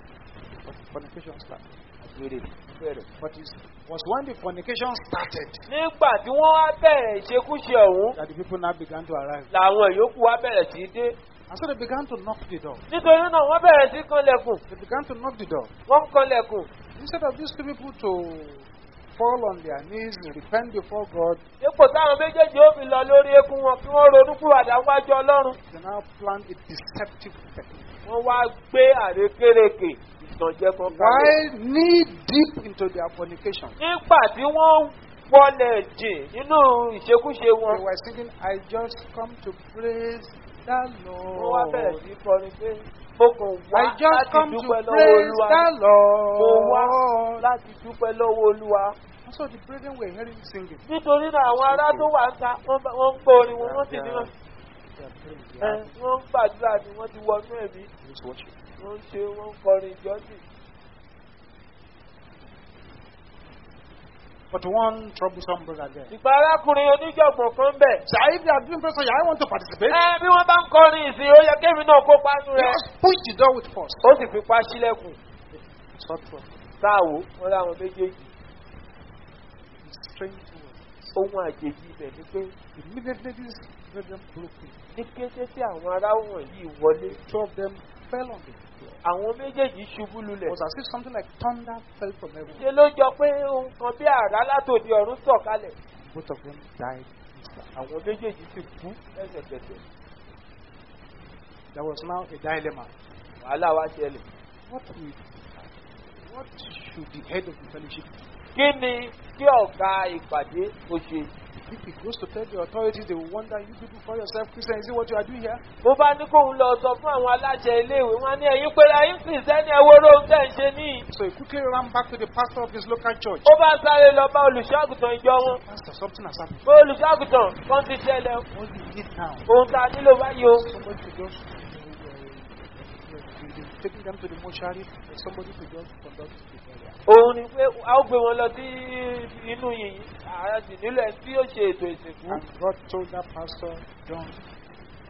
Fornication started. Àgbèrè bẹ̀rẹ̀. But it was when the fornication started Nígbà tí wọ́n wá bẹ̀rẹ̀ ìṣekúṣe ọ̀hún that the people now began to arrive. làwọn ìyókù wá bẹ̀rẹ̀ sí dé. And so they began to knock the door. Nítorí náà wọ́n bẹ̀rẹ̀ sí kanlẹ̀kùn. They began to knock the door. Wọ́n ń kanlẹ̀kùn. Instead of these two people to fall on their knees, repent before God, Dípò táwọn méjèèjì ó fi lọ lórí eékún wọn kí wọ́n ronú kúròdà wájú Ọlọ́run. they now plan a deceptive technique. Wọ́n wá gbé àrékérekè ìtànjẹ kan kalẹ̀. While knee deep into their fornication, Nígbà tí wọ́n wọlé jìn nínú ìṣekúṣe wọn. they were singing, I just come to praise the Wọ́n wá bẹ̀rẹ̀ Lord. sí kọrin pé mo kàn wá I just láti come to dúpẹ́ lọ́wọ́ praise Olúwa. the Mo wá Lord. láti dúpẹ́ lọ́wọ́ Olúwa. And so the brethren were hearing singing. Nítorí náà àwọn ará tó wà ń ta wọ́n ń gbọ́ orin wọn wọ́n sì ní wọn. They are praying, they Wọ́n ń gbàdúrà ni wọ́n ti wọnú ẹ̀mí. are worship. Wọ́n ń ṣe wọ́n ń kọrin ìjọ́sìn. But one troublesome brother there. Ìgbà arákùnrin oníjọ̀gbọ̀n kan bẹ̀. Sir, if they are doing prayer, I want to participate. Bí wọ́n bá ń kọrin ìsìn ó yẹ kémi náà kópa nù rẹ̀. Just push the door with force. Ó sì fipá sílẹ̀kùn. Short for Sáàwó wọn láwọn méjèèjì. strange words. Ohun àjèjì ibẹ̀ ni pé Immediately these brethren broke in. ní kété tí àwọn ará wọ̀nyí wọlé. Two of them fell on the floor. Àwọn méjèèjì ṣubú It lulẹ̀. was as if something like thunder fell from heaven. Ṣé ló jọ pé ohun kan bí àrá látòdì ọ̀run sọ̀kalẹ̀? Both of them died instantly. Àwọn méjèèjì sì kú lẹ́sẹ̀kẹsẹ̀. There was now a dilemma. Wàhálà wá ṣẹlẹ̀. What should the head of the fellowship do? Kí ni kí ọ̀gá ìpàdé ó ṣe? If he goes to tell the authorities, they will wonder, you people call yourself Christian, is it what you are doing here? Bó bá ní kóun lọ sọ fún àwọn aláṣẹ iléèwé wọn ní ẹ̀yin pé ayé kìrìsìtẹ́nì ẹ̀wọ́ ló ń tẹ̀ ń ṣe níyì. So he quickly ran back to the pastor of his local church. Ó bá sáré lọ bá olùṣọ́àgùtàn ìjọ wọn. Pastor, something has happened. Pé olùṣọ́àgùtàn kan ti ṣẹlẹ̀. What you need now? Ohun tá a nílò báyìí o. Somebody to just taking them to the mortuary, somebody to just conduct the burial. Òun ni pé a ó gbé wọn lọ sí inú yìnyín. Ààrẹ sì nílò ẹ̀ tí yóò ṣe ètò ìsìnkú. And God told that pastor, don't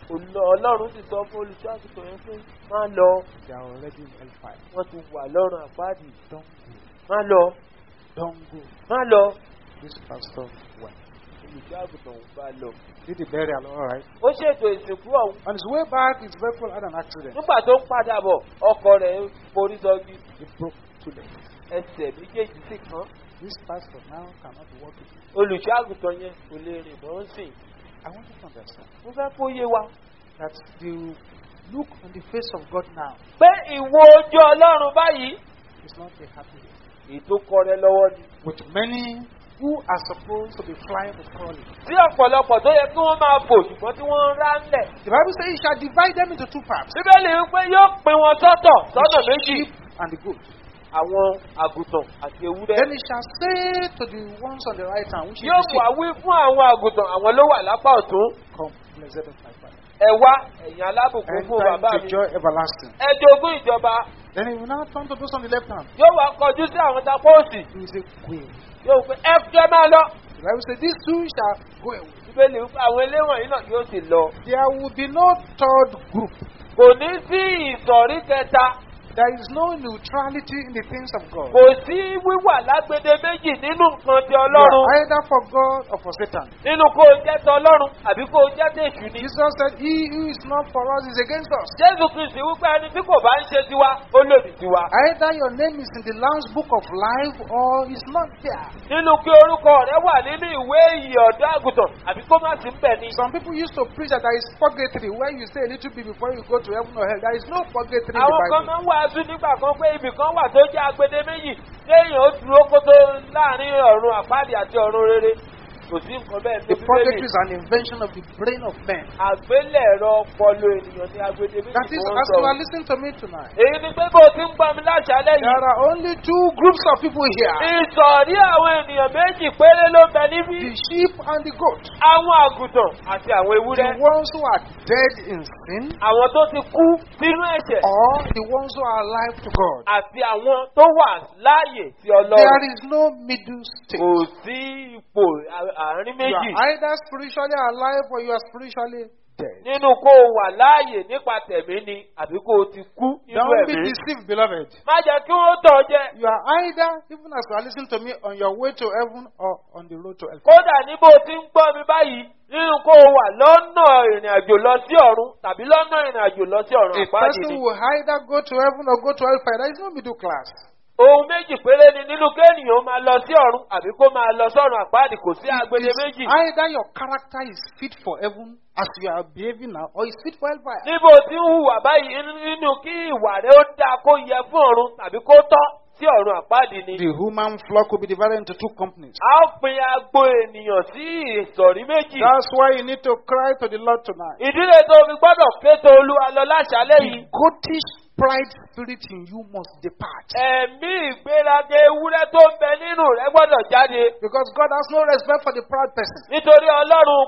Ọlọ́run sì sọ fún olùṣọ́ àgùntàn yẹn pé má lọ. They are already in hellfire. Wọ́n ti wà lọ́rùn àpáàdì. Don't go. Má lọ. Don't go. Má lọ. This pastor went. Olùṣọ́ àgùntàn ò bá lọ. Did the burial all right? Ó ṣètò ìsìnkú ọ̀hún. On his way back, his vehicle had an accident. Nígbà tó ń padà bọ̀ ọkọ̀ rẹ̀ forí sọ́gi. It broke 2 legs. Ẹsẹ̀ méjèèjì sì kán. This pastor now cannot walk it. Olùṣọ́ àgùntàn yẹn kò lè rìn mọ́ ń sìn. I want you to understand Mo fẹ́ kó yé wa. that the look on the face of God now Pé ìwo ojú Ọlọ́run báyìí. is not a happy one. Èyí tó kọ rẹ lọ́wọ́ ni. With many who are supposed to be flying but crawling. Tí ọ̀pọ̀lọpọ̀ tó yẹ kí wọ́n máa fò ṣùgbọ́n tí wọ́n ń rá ńlẹ̀. The Bible says he shall divide them into 2 parts. Bíbélì wípé yóò pín wọn sọ́tọ̀ sọ́nà méjì. Sheep and the goat. Àwọn àgùntàn àti ewúrẹ́. Then he shall say to the ones on the right hand, which is Yóò the wá sheep, wí fún àwọn àgùntàn àwọn ló wà lápá ọ̀tún. come, blessed of my Father. Ẹ wá ẹ̀yin alábùkún fún Enter bàbá into mi. joy everlasting. Ẹ jogún ìjọba. Then he will now turn to those on the left hand. Yóò wá kọjú sí àwọn tapó òsì. He will say, go away. Yóò pé ẹ fẹ́ máa lọ. The Bible says, these two shall go away. Bíbélì wípé àwọn eléwọ̀n yìí náà yóò sì lọ. There will be no third group. Kò ní sí ìsọ̀rí kẹta. There is no neutrality in the things of God. Kò sí wíwà lágbede méjì nínú nǹkan ti You Ọlọ́run. are either for God or for Satan. Nínú kó o jẹ́ ti Ọlọ́run àbí kó o jẹ́ ti èṣù ni. Jesus said, he who is not for us is against us. Jésù Kristi wípé ẹni tí kò bá ń ṣe tiwa, ó lòdì tiwa. Either your name is in the Lamb's book of life or it's not there. Nínú kí orúkọ rẹ wà nínú ìwé ìyè ọ̀dọ́ àgùntàn àbí kó má sí ń bẹ̀ ni. Some people used to preach that there is purgatory where you stay a little bit before you go to heaven or hell. There is no purgatory in Àwọn the kan Bible. máa ń wàásù nígbà kan pé ibì kan wà tó jẹ́ agbede méjì léèyàn ó dúró kó tó láàrin ọ̀run àpáàdì àti ọ̀run rere. Kò sí nǹkan bẹ́ẹ̀ ní The purgatory Bíbélì. is an invention of the brain of man. Àgbélẹ̀rọ ọpọlọ ènìyàn ní agbede méjì That tí is, wọ́n as sọ. you are listening to me tonight, Èyí ni pé bó o ti ń gbọ́ mi láṣálẹ́ yìí. there are only 2 groups of people here. Ìsọ̀rí àwọn ènìyàn méjì péré ló ń bẹ níbí. The sheep and the goat. Àwọn àgùntàn àti àwọn The ewúrẹ́. ones who are dead in sin Àwọn tó ti kú sínú ẹ̀ṣẹ̀. or the ones who are alive to God. Àti àwọn tó wà láàyè sí There Ọlọ́run. is no middle state. Kò sí ipò àárín You méjì. are either spiritually alive or you are spiritually dead. Nínú kó o wà láàyè nípa tẹ̀mí ni àbí kó o ti kú nínú Don't be ẹ̀mí. deceived, beloved. Má jẹ́ kí wọ́n tọ̀ ọ́ jẹ. You are either, even as you are listening to me, on your way to heaven or on the road to hell. Kódà ní bó o ti ń gbọ́ mi báyìí nínú kó o wà lọ́nà ìrìn àjò lọ sí ọ̀run tàbí lọ́nà ìrìn àjò lọ sí ọ̀run A àpáàdì person ni. will either go to heaven or go to hellfire. There is no middle class. Ohun méjì péré ni nínú kéènìyàn máa lọ sí ọ̀run àbí kó máa lọ sọ́run àpáàdì kò sí agbede méjì. Either your character is fit for heaven as you are behaving now, or is fit for hellfire. Níbo tí ń hùwà báyìí nínú kí ìwà rẹ̀ ó dáa kó yẹ fún ọ̀run tàbí kó tọ́ sí ọ̀run àpáàdì ni. The human flock will be divided into 2 companies. A ó pín agbo ènìyàn sí ìsọ̀rí méjì. That's why you need to cry to the Lord tonight. Ìdílé tó fi gbọ́dọ̀ kéto Olúwa lọ láṣálẹ́ The yìí. goatish pride spirit in you must depart. Ẹ̀mí ìgbéraga ewúrẹ́ tó ń bẹ nínú rẹ̀ gbọ́dọ̀ jáde. Because God has no respect for the proud person. Nítorí Ọlọ́run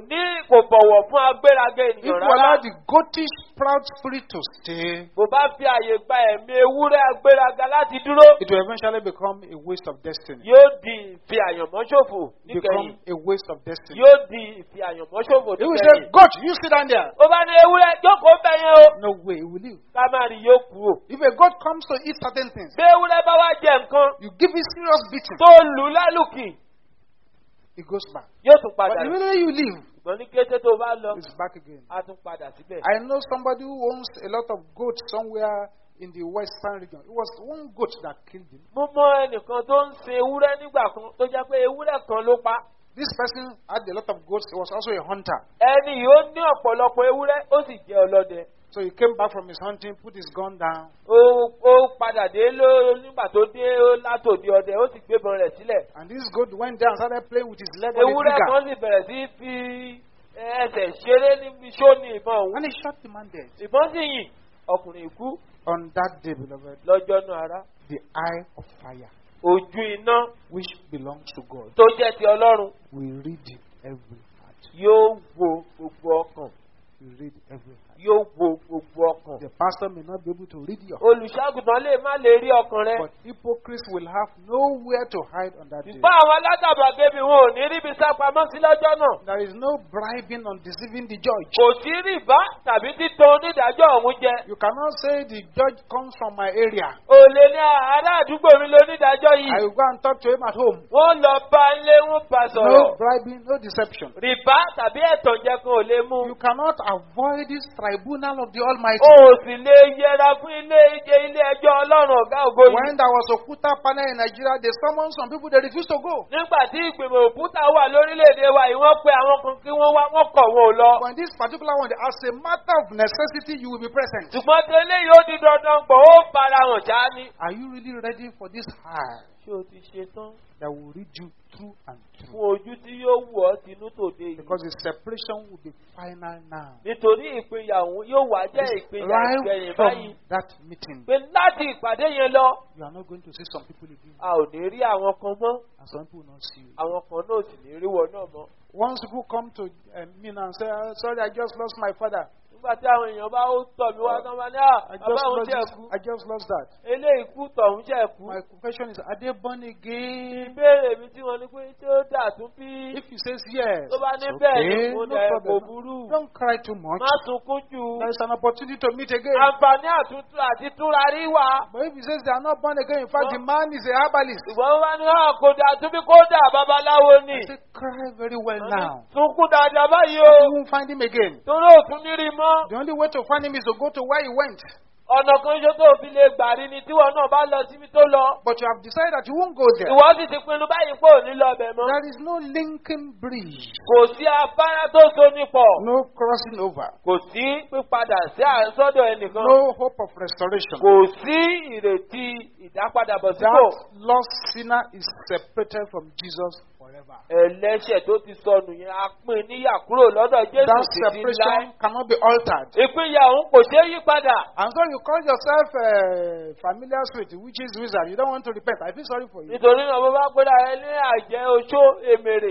kò bọ̀wọ̀ fún agbéraga If ènìyàn you allow rárá. the goatish proud spirit to stay, Bó bá fi àyè gba ẹ̀mí ewúrẹ́ agbéraga láti dúró. it will eventually become a waste of destiny. Yóò di ìfi àyànmọ́ ṣòfò níkẹyìn. Become a waste of destiny. Yóò di ìfi àyànmọ́ ṣòfò He will say, níkẹyìn. God, you sit down there. Ó bá ní ewúrẹ́ jókòó bẹ̀yẹn o. No way, he will leave. Ká má rí yóò kúrò. If a God comes to eat certain things, Bí ewúrẹ́ bá wá jẹ nǹkan you give it serious beating, tó lù ú lálùkì, it goes back. yóò tún But padà. immediately you leave, Ṣùgbọ́n ní kété tó bá lọ, it's back again. á tún padà síbẹ̀. I know somebody who owns a lot of goats somewhere in the western region. It was one goat that killed him. Mo mọ ẹnìkan tó ń sin ewúrẹ́ nígbà kan tó jẹ́ pé ewúrẹ́ kan ló pa. This person had a lot of goats. He was also a hunter. Ẹni yìí ó ní ọ̀pọ̀lọpọ̀ ewúrẹ́, ó sì jẹ́ ọlọ́dẹ. So he came back from his hunting, put his gun down, Ó padà dé nígbà tó dé látòdì ọdẹ, ó sì gbébọn rẹ̀ sílẹ̀. and this goat went down and started playing with his leg on the Ewúrẹ́ trigger. kan sì bẹ̀rẹ̀ sí fi ẹsẹ̀ ṣeré níbi sóní ìbọn òun. And he shot the man dead. Ìbọn sì yìn ọkùnrin ikú On that day, beloved, lọ́jọ́ náà ara. the eye of fire, Ojú iná which belongs to God, tó jẹ́ ti Ọlọ́run will read every heart. yóò wo gbogbo ọkàn. Will read every heart. yóò wo gbogbo ọkàn. The pastor may not be able to read your heart, Olùṣọ́àgùtàn lè má lè rí ọkàn rẹ. but hypocrites will have nowhere to hide on that day. Ṣùgbọ́n àwọn alágàbàgebè wọn ò ní ríbi sápamọ́ sí lọ́jọ́ náà. There is no bribing or deceiving the judge. Kò sí rìbá tàbí títan onídàájọ́ ọ̀hún jẹ. You cannot say the judge comes from my area. Ò lè ní ará àdúgbò mi lónídàájọ́ I yìí. will go and talk to him at home. Wọ́n lọ bá ilé wọn bá No sọ̀rọ̀. bribing, no deception. Rìbá tàbí ẹ̀tàn jẹ kan ò lè mú. You cannot avoid this tribunal of the Almighty. O ò sì lè yẹra fún ilé ẹjọ́ Ọlọ́run ọ̀gá ògo yìí. When there was Okuta panel in Nigeria, they summoned some people, they refused to go. Nígbà tí ìgbìmọ̀ òkúta wà lórílẹ̀‐èdè wa yìí, wọ́n pe àwọn kan kí wọ́n wá, wọ́n kọ̀ wọn ò lọ. But in this particular one, as a matter of necessity, you will be present. Ṣùgbọ́n tí eléyìí ó di dandan pọ̀, ó fara hàn já ní. Are you really ready for this high Ṣé o ti ṣe tán that will read you through and through? fún ojú tí yóò wù ọ́ tinú tòde yìí? Because the separation will be final now. Nítorí ìpínyà òun yóò wá jẹ́ ìpínyà Right ìgbẹ̀yìn from báyìí. that meeting, Pé láti ìpàdé yẹn lọ, you are not going to see some people again, a ò ní rí àwọn kan mọ́, and some people will not see you. àwọn kan náà ò sì ní rí wọn náà mọ́. Once people come to me now and say, "Ah, sorry, I just lost my father. Nígbà tí àwọn èèyàn bá ó tọ̀ mí wá tán bá ní àbá òun jẹ́ kú. I just lost that. Eléyìí kú tọ̀hún jẹ́ kú. My question is, are they born again? Ìbéèrè mi tí wọ́n ní pé tí ó dà tún bí. If he says yes, Tó bá ní it's bẹ́ẹ̀ ni okay, mo no dẹ̀ kò problem. burú. Don't cry too much. Má sunkún jù. There is an opportunity to meet again. Àǹfààní àtúntò àti túra rí wà. But if he says they are not born again, in fact, the man is a herbalist. Ìgbọ́n wá ní kò dà tún bí kò dà babaláwo ni. I say, cry very well Wọ́n ní, now. sunkún dáadáa báyìí You o. won't find him again. Torí òtún ní rí mọ́. The only way to find him is to go to where he went. Ọ̀nà kan ṣo tó fi lè gbà rí ni tíwọ náà bá lọ síbi tó lọ. But you have decided that you won't go there. Ìwọ sì ti pinnu báyìí pé ò ní lọ bẹ̀ mọ́. There is no linking bridge, Kò sí afárá tó so nípọ̀. no crossing over, Kò sí pípadà sí àsọ́dọ̀ ẹnìkan. no hope of restoration. Kò sí ìrètí ìdápadàbọ̀sípò. That lost sinner is separated from Jesus forever. Ẹlẹ́ṣẹ̀ tó ti sọnù yẹn á pín níyà kúrò lọ́dọ̀ Jésù That títí láé. separation cannot be altered. Ìpínyà òun kò ṣeé yí padà. And so you call yourself familiar spirit, which is wizard. You don't want to repent. I feel sorry for you. Nítorí náà bó bá gbéra ẹ ní àjẹ́ oṣó èmèrè.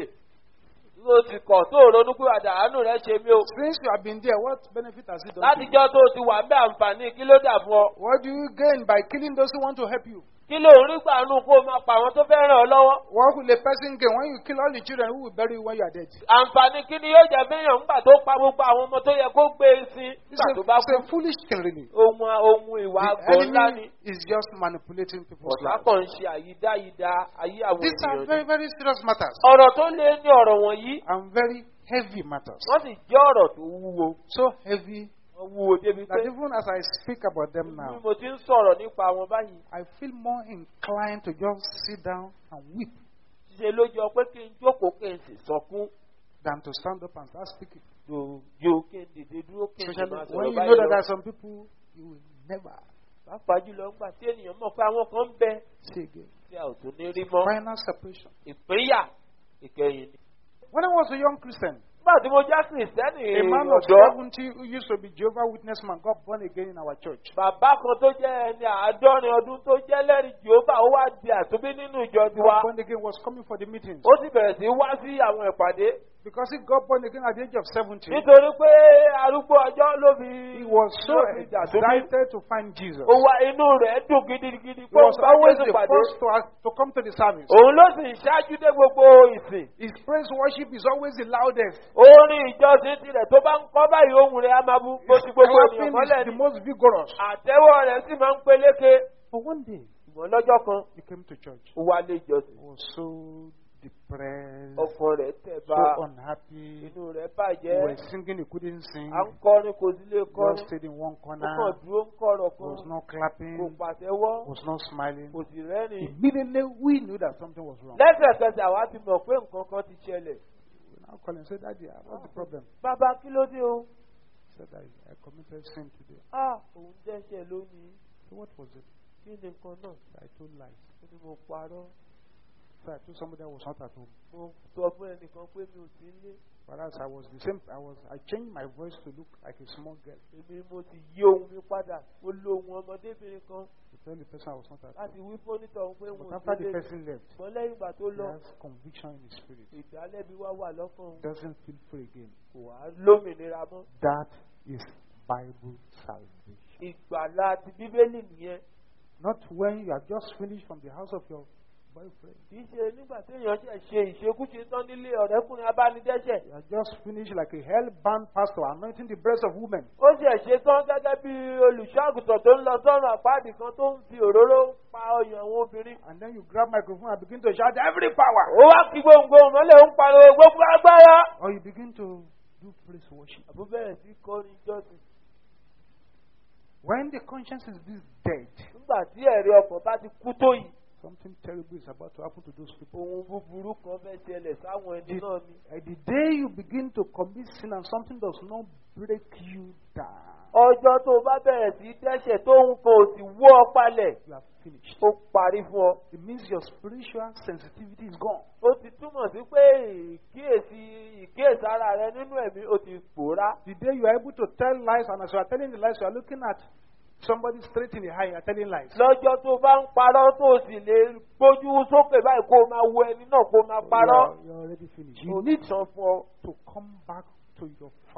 Ló ti kọ̀ tó ronú pé àdàánù rẹ̀ ṣe mí o. Since you have been there, what benefit has it done to you? Látijọ́ tó ti wà ń bẹ àǹfààní kí ló dà fún ọ? What do you gain by killing those who want to help you? Kí ló ń rí gbàánú kó o máa pa àwọn tó fẹ́ ràn ọ́ lọ́wọ́? What will a person gain when you kill all the children who will bury you when you are dead? Àǹfààní kí ni yóò jẹ́ béèyàn nígbà tó pa gbogbo àwọn ọmọ tó yẹ kó gbé e sí nígbà tó bá It's kú? a foolish thing, really. Ohun ìwà The àgọ́ ńlá ni. enemy is just manipulating people's Ọ̀tá lives. kan ń ṣe àyídáyidá ayé àwọn These are ènìyàn very, ni. very serious matters Ọ̀rọ̀ tó lé ní ọ̀rọ̀ wọ̀nyí, and very heavy matters. wọ́n sì jẹ́ ọ̀rọ̀ tó wúwo. So heavy Wọ́n wúwo débi that pé even as I speak about them bí now, mo ti ń sọ̀rọ̀ nípa wọn báyìí, I feel more inclined to just sit down and weep ṣe ló jọ pé kí n jókòó kí n sì sọkún than to stand up and start speaking. jo kí n dìde dúró kí n sì Especially máa when sọ̀rọ̀ you know báyìí that there lọ. are some people you will never Pàápàá jùlọ ńgbà tí ènìyàn mọ̀ pé àwọn kan ń bẹ see again. tí a ò tún ní rí mọ́. Final separation. Ìpínyà ìkẹyìn ni. When I was a young Christian, Nígbà tí mo já Kìrìsìtẹ́nì a man of ọ̀dọ́, 70 who used to be Jehovah's Witness man got born again in our church. bàbá kan tó jẹ́ ẹni 70 ọdún tó jẹ́ lẹ́rìí Jèhófà ó wá di àtúnbí nínú ìjọ tiwa. Got born again, was coming for the meetings. Ó sì bẹ̀rẹ̀ sí wá sí àwọn ìpàdé. Because he got born again at the age of 70, Nítorí pé arúgbó ọjọ́ ló fi he was so ló fi dàtúnbí. excited to find Jesus. Ó wá inú rẹ̀ dùn gidigidi He pé ó was bá always Jésù the pàdé. first to come to the service. Òun ló sì ń ṣáájú dé gbogbo ìsìn. His praise worship is always the loudest. Orin ìjọsìn tirẹ̀ tó bá ń kọ́ báyìí ohùn rẹ̀ á máa bú bó ti gbogbo ènìyàn Clapping mọ́lẹ̀ is the ni. most vigorous. Àtẹ́wọ́ rẹ̀ sì máa ń peléke. But one day, Ṣùgbọ́n lọ́jọ́ kan, he came to church. ó wá lé ìjọsìn. He was so depressed, Ọkàn rẹ̀ tẹ̀ so bá, unhappy. inú rẹ̀ We bàjẹ́. were singing, he couldn't sing. À ń kọrin kò sí lè Just kọrin. stayed in one Ó corner. kàn dúró ń kọ̀rọ̀ He kan. was not Kò clapping. pàtẹ́wọ́. Was not smiling. Kò sì rẹ́rìn. Immediately, we knew that something was wrong. Lẹ́sẹ̀kẹsẹ̀ àwa ti mọ̀ pé nǹkan kan ti ṣẹlẹ̀. We now call him and say, Daddy, what's the problem? Bàbá kí ló dé o? He said, I committed sin today. Òun dẹ́ṣẹ̀ lónìí. So what was it? Kí ni nǹkan náà? I told lies. Ó ní mo parọ́. So I told somebody I was not at home. Mo sọ fún ẹnìkan pé mi ò sí ilé. Whereas I was the same, I changed my voice to look like a small girl Èmi mo ti yí ohun mi padà. Mo lo ohun ọmọdébìnrin kan to tell the person I was not at home. láti wí fónítọ̀ òun pé But wọn ò after sí the ilé. person left, Ṣùgbọ́n lẹ́yìn ìgbà tó he lọ, has conviction in his spirit. ìdálẹ́bi wá wà lọ́kàn òun. Doesn't feel free again. Kò wá lómìnira mọ́. That is Bible salvation. Ìgbàlà ti Bíbélì nìyẹn. Not when you are just finished from the house of your boyfriend. Kì í ṣe nígbà tí èèyàn ṣe ìṣekúṣe tán nílé ọ̀rẹ́kùnrin abánidẹ́ṣẹ̀. You are just finished like a hell-bound pastor anointing the breast of women. Ó ṣe tán gẹ́gẹ́ bí olùṣọ́àgùtàn tó ń lọ sọ́run àpáàdì kan tó ń fi òróró pa ọyàn àwọn obìnrin. And then you grab microphone and begin to shout every power. Ó wá kí gbòǹgbòǹ mọ́lẹ̀ ń pariwo gbogbo agbára. Or you begin to do praise worship. Àbú bẹ̀rẹ̀ sí kọrin ìjọsìn. When the conscience is dead, Nígbà tí ẹ̀rí ọkàn bá ti kú tó yìí, something terrible is about to happen to those people. ohun búburú kan fẹ́ ṣẹlẹ̀ sáwọn ẹni náà ni. The day you begin to commit sin and something does not break you down, Ọjọ́ tó o bá bẹ̀rẹ̀ sí dẹ́ṣẹ̀ tó ń kó o sì wọ́ ọ palẹ̀, you are finished. ó parí fún ọ. It means your spiritual sensitivity is gone. Ó ti túmọ̀ sí pé ìkíyèsára rẹ nínú ẹ̀mí ó ti pòórá. The day you are able to tell lies, and as you are telling the lies, you are looking at somebody straight in the eye, you are telling lies. Lọ́jọ́ tó o bá ń parọ́ tó o sì lè gbójú sókè báyìí kó o máa wo ẹni náà kó o máa parọ́. You are already finished. Ó You ní need sàn fún ọ. to come back to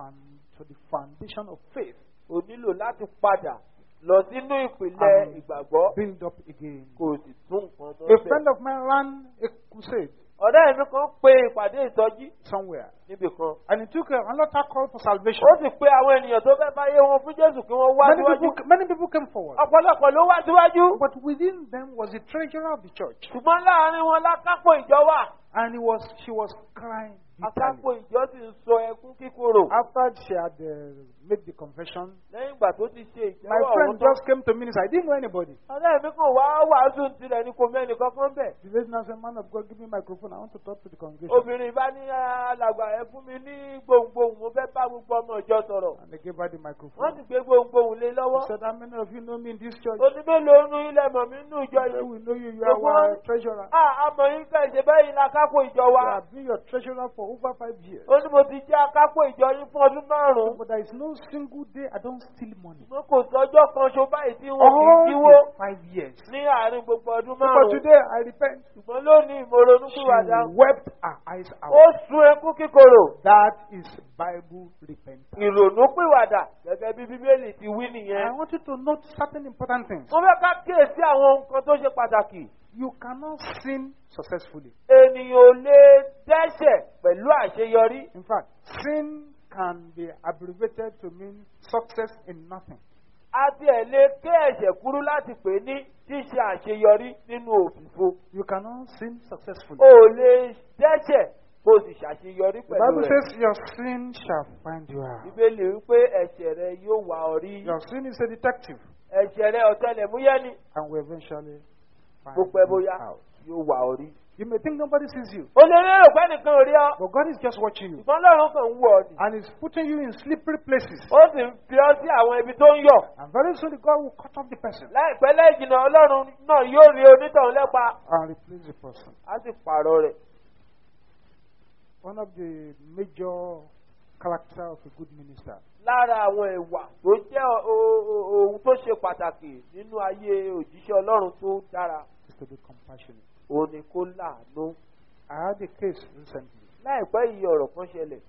to the foundation of faith. O nílò láti padà lọ sínú ìpìlẹ̀ ìgbàgbọ́ Build up again. kó o sì tún nǹkan mọ́ A bẹ́ẹ̀. friend of mine ran a crusade Ọ̀rẹ́ mi kan pe ìpàdé ìtọ́jú somewhere, níbì kan. and he took another call for salvation. Ó sì pe àwọn ènìyàn tó fẹ́ báyé wọn fún Jésù kí wọ́n wá síwájú. Many people came forward, Ọ̀pọ̀lọpọ̀ ló wá síwájú. but within them was the treasurer of the church, Ṣùgbọ́n láàárín wọn lákápò ìjọ wà. and she was crying Akápò bitterly. ìjọ sì ń sọ ẹkún kíkorò. After she had made the confession, Lẹ́yìn ìgbà tó ti ṣe my ìjẹ́wọ́ friend ọ̀hún tán. just came to me and said, I didn't know anybody. Ọ̀rẹ́ mi kàn wá wàásù tirẹ̀ ní kò mẹ́ni kankan bẹ̀. The lady now said, man of God, give me a microphone. I want to talk to the congregation. Obìnrin bá ní alàgbà ẹ fún mi ní gbohùngbohùn mo fẹ́ bá gbogbo ọmọ ìjọ sọ̀rọ̀. And they gave her the Wọ́n microphone. sì gbé gbohùngbohùn lé He lọ́wọ́. said, how many of you know me in this church? Onímélòó nú ilẹ̀ mọ̀ mí nú ìjọ I said, yìí. we know you. You are our treasurer. Àmọ̀ yín fẹ́ ṣe bẹ́yìn la kápò ìjọ wa. You have been your treasurer for over 5 years. Ó ní mo ti jẹ́ akápò ìjọ yín fún ọdún márùn-ún. But there is no single day I don't steal money. Ṣùgbọ́n kò sọ́jọ́ kan ṣo báyìí tí wọ́n kì í All jíwó the 5 years. ní àárín gbogbo ọdún So for márùn-ún. today, I repent. Ṣùgbọ́n lónìí mo ronú She pìwàdà. wept her eyes Ó out. sun ẹkún kíkorò. That is Bible repentance. Ìrònú pìwàdà gẹ́gẹ́ bí Bíbélì ti wí I nìyẹn. want you to note certain important things. Mo fẹ́ ká kíyèsí àwọn nǹkan tó ṣe pàtàkì. You cannot sin successfully. Ènìyàn ò lè dẹ́ṣẹ̀ pẹ̀lú àṣeyọrí. In fact, sin can be abbreviated to mean success in nothing. A tiẹ̀ lè ké ẹ̀ṣẹ̀ kúrú láti pè ní ṣíṣe àṣeyọrí nínú òfìfo. You cannot sin successfully. O ò lè dẹ́ṣẹ̀ kó o sì ṣàṣeyọrí The pẹ̀lú Bible rẹ̀. says your sin shall find you out. Bíbélì wípé ẹ̀ṣẹ̀ rẹ yóò wá ọ rí. Your sin is a detective Ẹ̀ṣẹ̀ rẹ ọ̀tẹlẹ̀múyẹ́ ni. and will eventually find Bó pẹ́ you bóyá out. yóò wá ọ rí. You may think nobody sees you, O lè lérò pé nìkan ò rí ọ. but God is just watching you Ṣùgbọ́n Ọlọ́run kàn ń wò ọ ni. and is putting you in slippery places. Ó sì ń fi ọ sí àwọn ibi tó ń yọ̀. And very soon God will cut off the person Láìpẹ́ lẹ́yìn jìnnà Ọlọ́run náà yóò rí onítọ̀hún lépa. and replace the person. Á sì pààrọ̀ rẹ̀. One of the major character of a good minister Lára àwọn ìwà tó jẹ́ ohun tó ṣe pàtàkì nínú ayé òjíṣẹ́ Ọlọ́run tó dára, is to be compassionate. òun ni kó láàánú. I had a case recently. Láìpẹ́ yìí ọ̀rọ̀ kan ṣẹlẹ̀.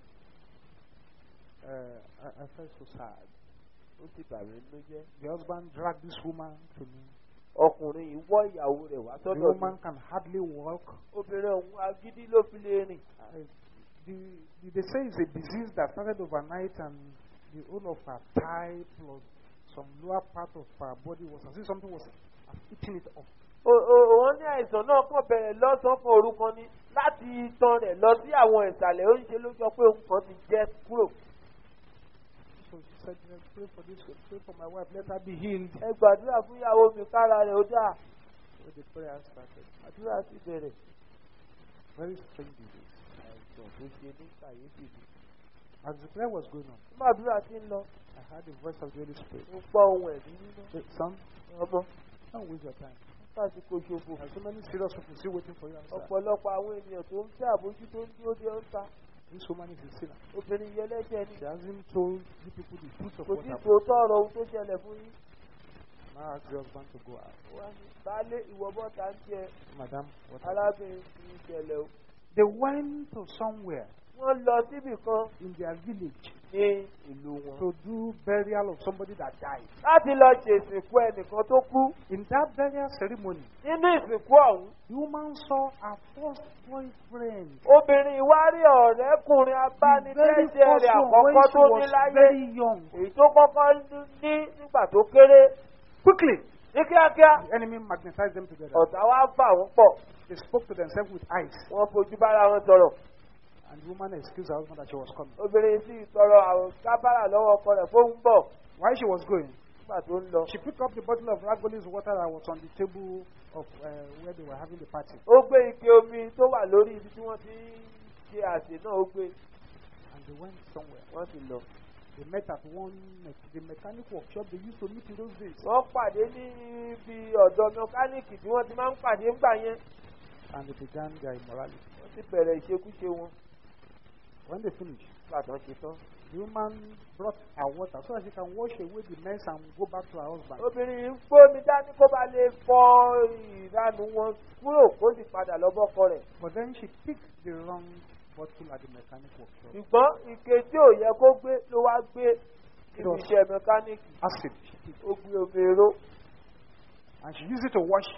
I felt so sad. Ó ti bà mí nínú jẹ́. The husband dragged this woman to me. Ọkùnrin yìí wọ́ ìyàwó rẹ̀ wá The sọ́dọ̀ mi. woman can hardly walk. Obìnrin ọ̀hún agídí ló fi lè rìn. They say it's a disease that started overnight and the whole of her thigh plus some lower part of her body was as if something was eating it up. Òun ní àìsàn náà kàn bẹ̀rẹ̀ lọ́sàn-án fún òru kan ní láti itan rẹ̀ lọ sí àwọn ìsàlẹ̀ oúnjẹ ló jọ pé òun kan ti jẹ́ kúrò. So she said, pray for this, pray for my wife, let her be healed. Ẹ gbàdúrà fún ìyàwó mi kára rẹ̀ ó dáa. So the prayer started. Àdúrà sì bẹ̀rẹ̀. Very strange disease. Àìsàn tó ṣe ní kàyéfì ni. As the prayer was going on, Nígbà àdúrà ti ń lọ, I heard the voice of the Holy Spirit. ń gbọ́ ohun ẹ̀mí nínú. Say, son, Ọmọ, don't waste your time. láti kó ṣòfò. There are so many serious people still waiting for you outside. Ọ̀pọ̀lọpọ̀ àwọn ènìyàn tó ń fẹ́ àbójútó ń dúró de ọ́ta. This woman is a sinner. Obìnrin yẹn lẹ́jẹ̀ ni. She hasn't told you people the truth of Kò what sí happened. ìtòótọ́ ọ̀rọ̀ ohun tó ṣẹlẹ̀ fún yín. Now ask the husband to go out. Wá ní baálé ìwọ bọ́ta ń jẹ Madam, what happened? arábìnrin ti ń ṣẹlẹ̀ o. They went to somewhere. wọ́n lọ síbì kan in their village ní ìlú wọn. to do burial of somebody that died. láti lọ ṣèsìnkú ẹnìkan tó kú. In that burial ceremony, nínú ìsìnkú ọ̀hún. the woman saw her first boyfriend. obìnrin wá rí ọ̀rẹ́kùnrin The very abánidẹ́sẹ̀ first rẹ̀ one when àkọ́kọ́ she tó ní was láyé. very young. èyí tó kọ́kọ́ ní nígbà tó kéré. Quickly, ní kíákíá. the enemy magnetized them together. ọ̀tá wá fà wọ́n pọ̀. They spoke to themselves with eyes. wọ́n fojú bára wọn sọ̀rọ̀. And the woman excused her husband that she was coming. obìnrin sì sọ̀rọ̀ àwọn kábàrà lọ́wọ́ ọkọ rẹ̀ fóun bọ̀. While she was going, nígbà tó ń lọ. she picked up the bottle of Ragoli's water that was on the table of where they were having the party. ó gbé ike omi tó wà lórí ibi tí wọ́n ti ń ṣe àsè náà ó gbé. And they went somewhere. wọ́n sì lọ. They met at the mechanic workshop they used to meet in those days. wọ́n pàdé ní ibi ọ̀dọ̀ mẹkáníìkì tí wọ́n ti máa ń pàdé ńgbà yẹn. And they began their immorality. wọ́n sì bẹ̀rẹ̀ ìṣekúṣe wọn. When they finished, nígbà tó ń ṣe tán. the woman brought her water so that she can wash away the mess and go back to her husband. obìnrin ń gbómi dání kó ba lè fọ ìranù wọn kúrò kó sì padà lọ bọ́kọ rẹ̀. But then she picked the wrong bottle at the mechanic workshop. ṣùgbọ́n ike tí ò yẹ kó gbé ló wá gbé níbi iṣẹ́ mẹkáníìkì. Acid. ó gbé omi èrò. And she used it to wash,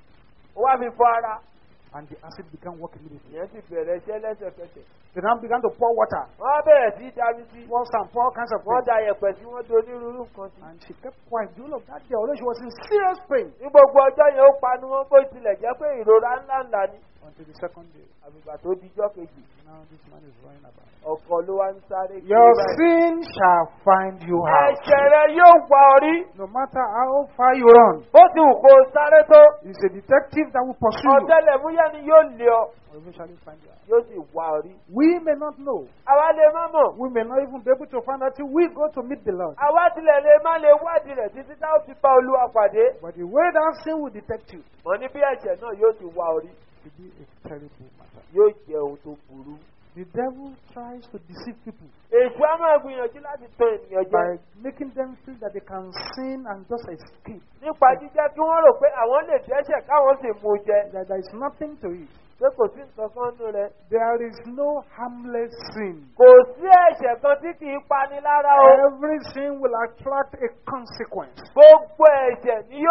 ó wá fi fọ ara. and the acid began working immediately. ìyẹn sì bẹ̀rẹ̀ iṣẹ́ lẹ́sẹ̀kẹsẹ̀. They now began to pour water, wọ́n bẹ̀rẹ̀ sí í dami sí. pour sand, pour all kinds of wọ́n things. da yẹ̀pẹ̀ sí wọ́n do onírúurú nǹkan sí. And she kept quiet the whole of that day, although she was in serious pain. ní gbogbo ọjọ́ yẹn ó panu wọn bó tilẹ̀ jẹ́ pé ìrora ńláńlá ni. Until the second day. àbùgbà tó dijọ́ kejì. Now this man is running about. ọkọ̀ ló wá ń sáré. Your sin shall find you out. ẹ̀ṣẹ̀ rẹ yóò wá ọ rí. No matter how far you run, bó ti wù kó o sáré tó. it's a detective that will pursue you. ọ̀tẹlẹ̀múyẹ́ ni yóò lé ọ. Will eventually find you out. yóò sì wá ọ rí. We may not know. àwa lè má mọ̀. We may not even be able to find out till we go to meet the Lord. àwa tilẹ̀ lè má lè wádìí rẹ̀ títí táwọn fi bá Olúwa pàdé. But the way that sin will detect you mọ̀ ní bí ẹ̀ṣẹ̀ náà yóò ti wá ọ rí. will be a terrible matter. yóò jẹ́ ohun tó burú. The devil tries to deceive people èṣù á máa gbìyànjú láti tan ènìyàn jẹ. by making them feel that they can sin and just escape. nípa jíjẹ́ kí wọ́n rò pé àwọn lè dẹ́ṣẹ̀ káwọn sì mú jẹ. That there is nothing to it. pé kò sí nǹkan kan nínú rẹ̀. There is no harmless sin. kò sí ẹ̀ṣẹ̀ kan tí kì í pani lára o. Every sin will attract a consequence. gbogbo ẹ̀ṣẹ̀ ni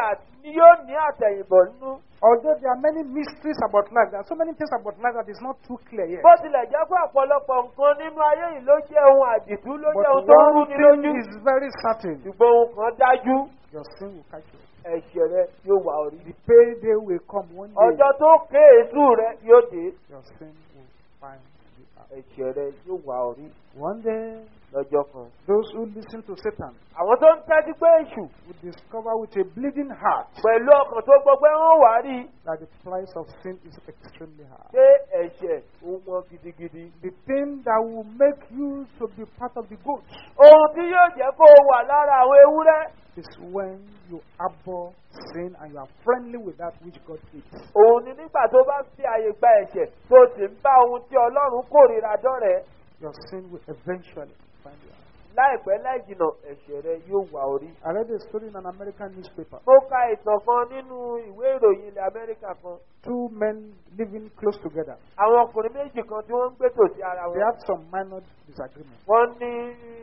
yóò ní àtẹ̀yìnbọ̀ nínú. Although there are many mysteries about life, there are so many things about life that is not too clear yet. bó tilẹ̀ jẹ́ pé ọ̀pọ̀lọpọ̀ nǹkan nínú ayé yìí ló jẹ́ ohun àdìtú ló But jẹ́ ohun tó ń rú one ni thing lójú. is very certain. ṣùgbọ́n ohun kan dájú. Your sin will catch you. ẹ̀ṣẹ̀ rẹ yóò wá orí. The payday will come one day. ọjọ́ tó ké èésù rẹ yóò dé. Your sin will find you out. ẹ̀ṣẹ̀ rẹ yóò wá orí. One day, lọ́jọ́ kan. those who listen to Satan àwọn tó ń tẹ́tí pé èṣù. will discover with a bleeding heart pẹ̀lú ọkàn tó gbọgbẹ́ wọn wá rí. that the price of sin is extremely high. pé ẹ̀ṣẹ̀ ó wọ́n gidigidi. The thing that will make you to be part of the goats ohun tí yóò jẹ́ kó o wà lára àwọn ewúrẹ́. is when you abhor sin and you are friendly with that which God hates. òun ni nígbà tó bá fi àyè gba ẹ̀ṣẹ̀ tó sì ń bá ohun tí Ọlọ́run kórìíra dọ́rẹ̀ẹ́. Your sin will eventually find you out. láìpẹ́ láìjìnà ẹ̀ṣẹ̀ rẹ yóò wá orí. I read a story in an American newspaper. mo ka ìtàn kan nínú ìwé ìròyìn ilẹ̀ Amẹ́ríkà kan. Two men living close together. àwọn ọkùnrin méjì kan tí wọ́n ń gbé tòsí ara They wọn. had some minor disagreements. wọ́n ní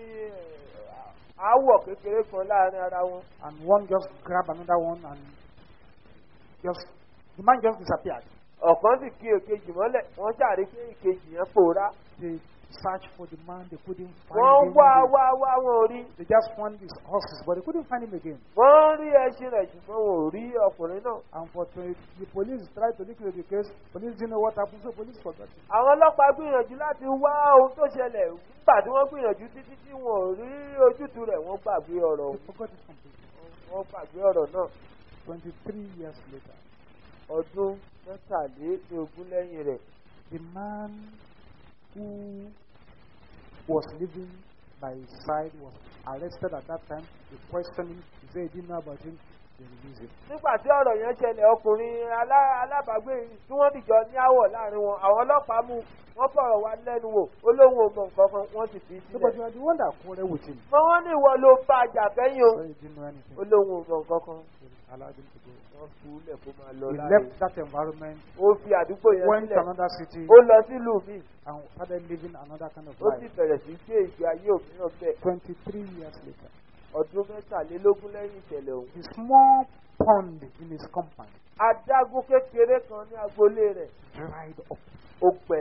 aáwọ̀ kékeré kan láàrin ara wọn. And one just grabbed another one and the man just disappeared. ọ̀kan sì kí èkejì mọ́lẹ̀ wọ́n ṣàrí pé ìkejì yẹn pòórá. They searched for the man, they couldn't find wọ́n him. wá wọn ò rí. They just found his horses, but they couldn't find him again. wọ́n rí ẹṣin rẹ̀ ṣùgbọ́n wọn ò rí ọkùnrin náà. Unfortunately, the police tried to liquidate the case. Police didn't know what happened, so police forgot it. àwọn ọlọ́pàá gbìyànjú láti wá ohun tó ṣẹlẹ̀ nígbà tí wọ́n gbìyànjú títí tí wọn ò rí ojútùú rẹ̀ wọ́n gbàgbé ọ̀rọ̀ They forgot it completely. wọ́n gbàgbé ọ̀rọ̀ náà. 23 years later, ọdún mẹ́tàlélógún lẹ́yìn rẹ̀. the man who was living by his side was arrested at that time. They questioned him. He said he didn't know about him. they release it. nígbà tí ọ̀rọ̀ yẹn ṣẹlẹ̀ ọkùnrin alábàágbé tí wọ́n dìjọ ní àwọ̀ láàrin wọn àwọn ọlọ́pàá mú wọ́n fọ̀rọ̀ wá lẹ́nu wò olóhùn ọmọ nǹkan kan wọ́n sì fi So, but sílẹ̀. you are the one that quarreled with him. mọ wọ́n ní ìwọ ló bá àjà fẹ́yìn o So he didn't know anything. olóhùn ọmọ nǹkan kan They allowed him to go. wọ́n fi ilẹ̀ kó máa lọ He láàrin. left that environment, ó fi àdúgbò yẹn went to sílẹ̀ another city, ó lọ sílùú míì and started living another kind of ó sì life. bẹ̀rẹ̀ sí sí èyí ayé òmíràn bẹ́ẹ̀ 23 years later, ọdún mẹ́tàlélógún lẹ́yìn ìṣẹ̀lẹ̀ ọ̀hún. the small pond in his compound adágún kékeré kan ní agboolé rẹ̀ dried up. ó gbẹ.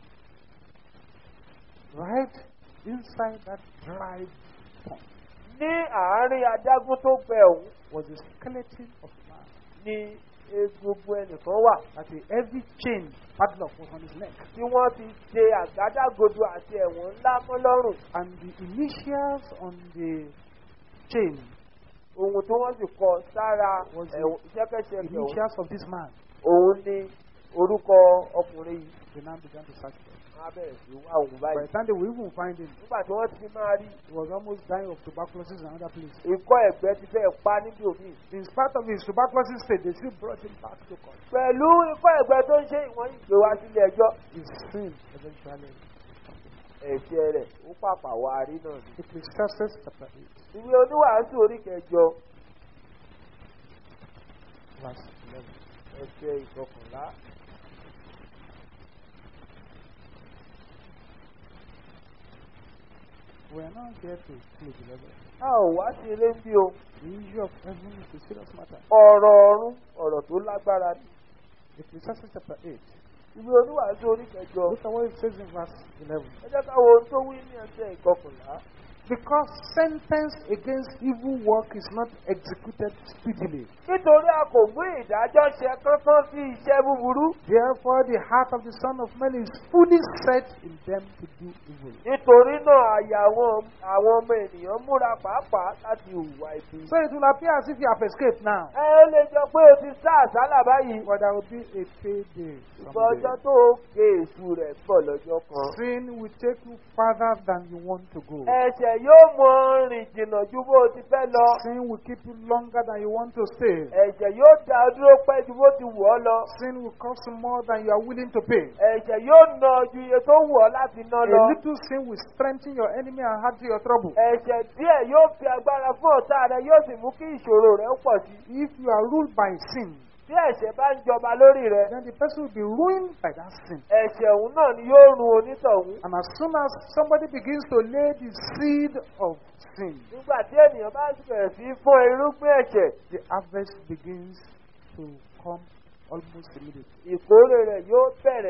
Right inside that dried pond ní àárín adágún tó gbẹ ọ̀hún was the skeleton of man. ni egungun ẹnìkan wà That a heavy chain padlock was on his neck. tí wọ́n ti ṣe àgádágodo àti ẹ̀wọ̀n ńlá mọ́ lọ́rùn. And the initials on the chain, ohun tí wọ́n sì kọ sára Was it ẹ̀wọ̀n ìṣẹ́kẹ́ṣẹ́ the ọ̀hún initials of this man. òun ni orúkọ ọkùnrin yìí. They now began to search for him. wọ́n á bẹ̀rẹ̀ sí wá òun By báyìí. the time they will even find him, nígbà tí wọ́n ti máa rí he was almost dying of tuberculosis in another place. ikọ́ ẹ̀gbẹ́ ti fẹ́ pa níbi òmíì. In spite of his tuberculosis state, they still brought him back to court. pẹ̀lú ikọ́ ẹ̀gbẹ́ tó ń ṣe ìwọ̀n ìgbé wá sílé ẹjọ́. His sin eventually. ẹ̀ṣẹ̀ rẹ̀ ó pàpà wá rí náà ni. Ecclesiastes chapter 8, ìwé oníwàásù orí kẹjọ verse 11. ẹsẹ̀ ìkọkànlá. We are not here to play the level. a ò wá sí ilé ń bí o. The issue of heaven is a serious matter. ọ̀rọ̀ ọ̀run ọ̀rọ̀ tó lágbára ni. Ecclesiastes chapter 8. ìwé oníwàásù orí kẹjọ. Look at what it says in verse 11. ẹ jẹ́ ká wo ohun tó wí ní ẹsẹ̀ ìkọkànlá. Because sentence against evil work is not executed speedily. nítorí a kò mú ìdájọ́ ṣe kánkán sí iṣẹ́ búburú. Therefore, the heart of the Son of Man is fully set in them to do evil. nítorí náà àyà àwọn ọmọ ènìyàn múra pàápàá láti hùwà ibi. So it will appear as if you have escaped now. ẹ ó lè jọ pé o ti sá àsálà báyìí. But there will be a payday ìgbà ọjọ́ someday. tó gé èṣù rẹ̀ pọ̀ lọ́jọ́ kan. Sin will take you further than you want to go. ẹ̀ṣẹ̀ yóò mọ rìn jìnnà ju bó o ti fẹ́ lọ. Sin will keep you longer than you want to stay. ẹ̀ṣẹ̀ yóò dá ọ dúró pẹ́ ju bó ti wù ọ́ lọ. Sin will cost you more than you are willing to pay. ẹ̀ṣẹ̀ yóò ná ju iye tó wù ọ́ láti ná lọ. A little sin will strengthen your enemy and add to your trouble. ẹ̀ṣẹ̀ díẹ̀ yóò fi agbára fún ọ̀tá rẹ yóò sì mú kí ìṣòro rẹ pọ̀ sí. If you are ruled by sin, tí ẹ̀ṣẹ̀ bá ń jọba lórí rẹ. then the person will be ruined by that sin. ẹ̀ṣẹ̀ òun náà ni yóò run onítọ̀hún. And as soon as somebody begins to lay the seed of sin, nígbà tí ènìyàn bá bẹ̀rẹ̀ sí fún irúgbìn ẹ̀ṣẹ̀. the harvest begins to come almost immediately. ìkórè rẹ̀ yóò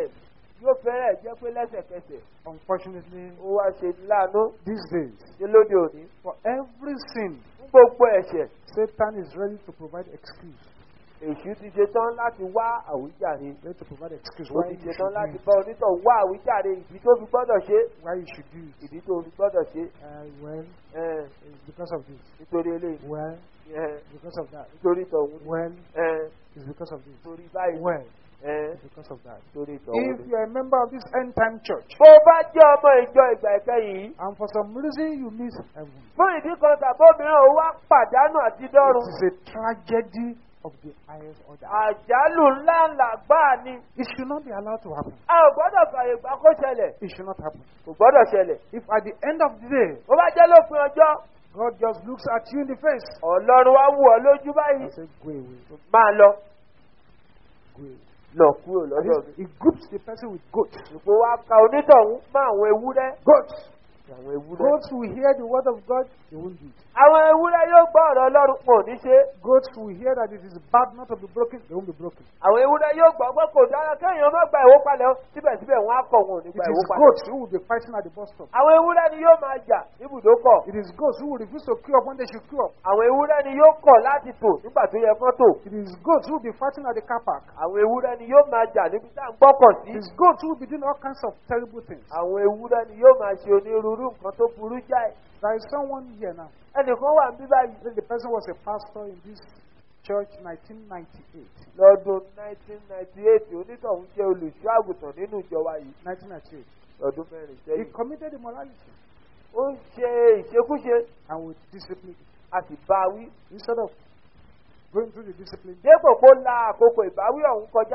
fẹ́rẹ̀ jẹ́ pé lẹ́sẹ̀kẹsẹ̀. Unfortunately, ó wá ṣe láàánú. these days, ṣe lóde òní. for every sin, fún gbogbo ẹ̀ṣẹ̀. Satan is ready to provide excuse. èṣù ti ṣetán láti wá àwíjàre. Ready to provide excuse ó why ti you should ṣetán do láti it. bá onítọ̀ wá àwíjàre ìdí tó fi gbọ́dọ̀ ṣe. Why you should do it. ìdí tó fi gbọ́dọ̀ ṣe. Well, Ẹn, it's because of this. nítorí eléyìí. Well, Ẹn, because of that. nítorí tọ̀hún. Well, Ẹn, it's because of this. nítorí báyìí. Well, Ẹn, it's because of that. nítorí If tọ̀hún. you are a member of this end time church, bó o bá jẹ́ ọmọ ìjọ ìgbà ìkẹyìn. and for some reason you miss heaven, fún ìdí kan tàbí òmíràn ó wá pàdánù àti dọ́run. it is a tragedy of the highest order. àjálù ńláńlá gbáà ni. It should not be allowed to happen. a ò gbọ́dọ̀ fààyè gbà kó ṣẹlẹ̀. It should not happen. kò gbọ́dọ̀ ṣẹlẹ̀. If at the end of the day, bó bá jẹ́ lópin ọjọ́. God just looks at you in the face ọlọ́run wá wù ọ́ lójú báyìí. and says, go away, máa lọ. go away. lọ kúrò And lọ́dọ̀ mi. he groups the person with goats. ìpò wa ka onítọ̀hún mọ́ àwọn ewúrẹ́. Goats. àwọn ewúrẹ́. Goats will hear the word of God, they won't do it. àwọn ewúrẹ́ yóò gbọ́ ọ̀rọ̀ ọlọ́run pọ̀ ní ṣe. Goats will hear that it is bad not to be broken, they won't be broken. àwọn ewúrẹ́ yóò gbọ́ pé kò dára kéèyàn má gba ìwó palẹ̀ ó síbẹ̀síbẹ̀ wọ́n á kọ̀ wọn ò ní It gba ìwó is palẹ̀. goats who will be fighting at the bus stop. àwọn ewúrẹ́ ni yóò máa jà níbùdókọ̀. It is goats who will refuse to queue up when they should queue up. àwọn ewúrẹ́ ni yóò kọ̀ láti tò nígbà tó yẹ kán tò. It is goats who will be fighting at the car park. àwọn ewúrẹ́ ni yóò máa jà níbi tá à ń gbọ́kọ̀ sí. It is goats who will be doing all kinds of terrible things. àwọn ewúrẹ́ ni yóò máa ṣe onírúurú nǹkan tó burú jáì. There is someone here now. ẹnìkan wà ní báyìí. The person was a pastor in this church 1998. lọ́dún 1998 onítọ̀hún jẹ́ olùṣọ́ àgùntàn nínú ìjọba yìí. 1998. ọdún mẹ́rin He sẹ́yìn. committed immorality ó ń ṣe ìṣekúṣe and with discipline. a sì bá a wí. Instead of going through the discipline, dépò kó la àkókò ìbáwí ọ̀hún kọjá.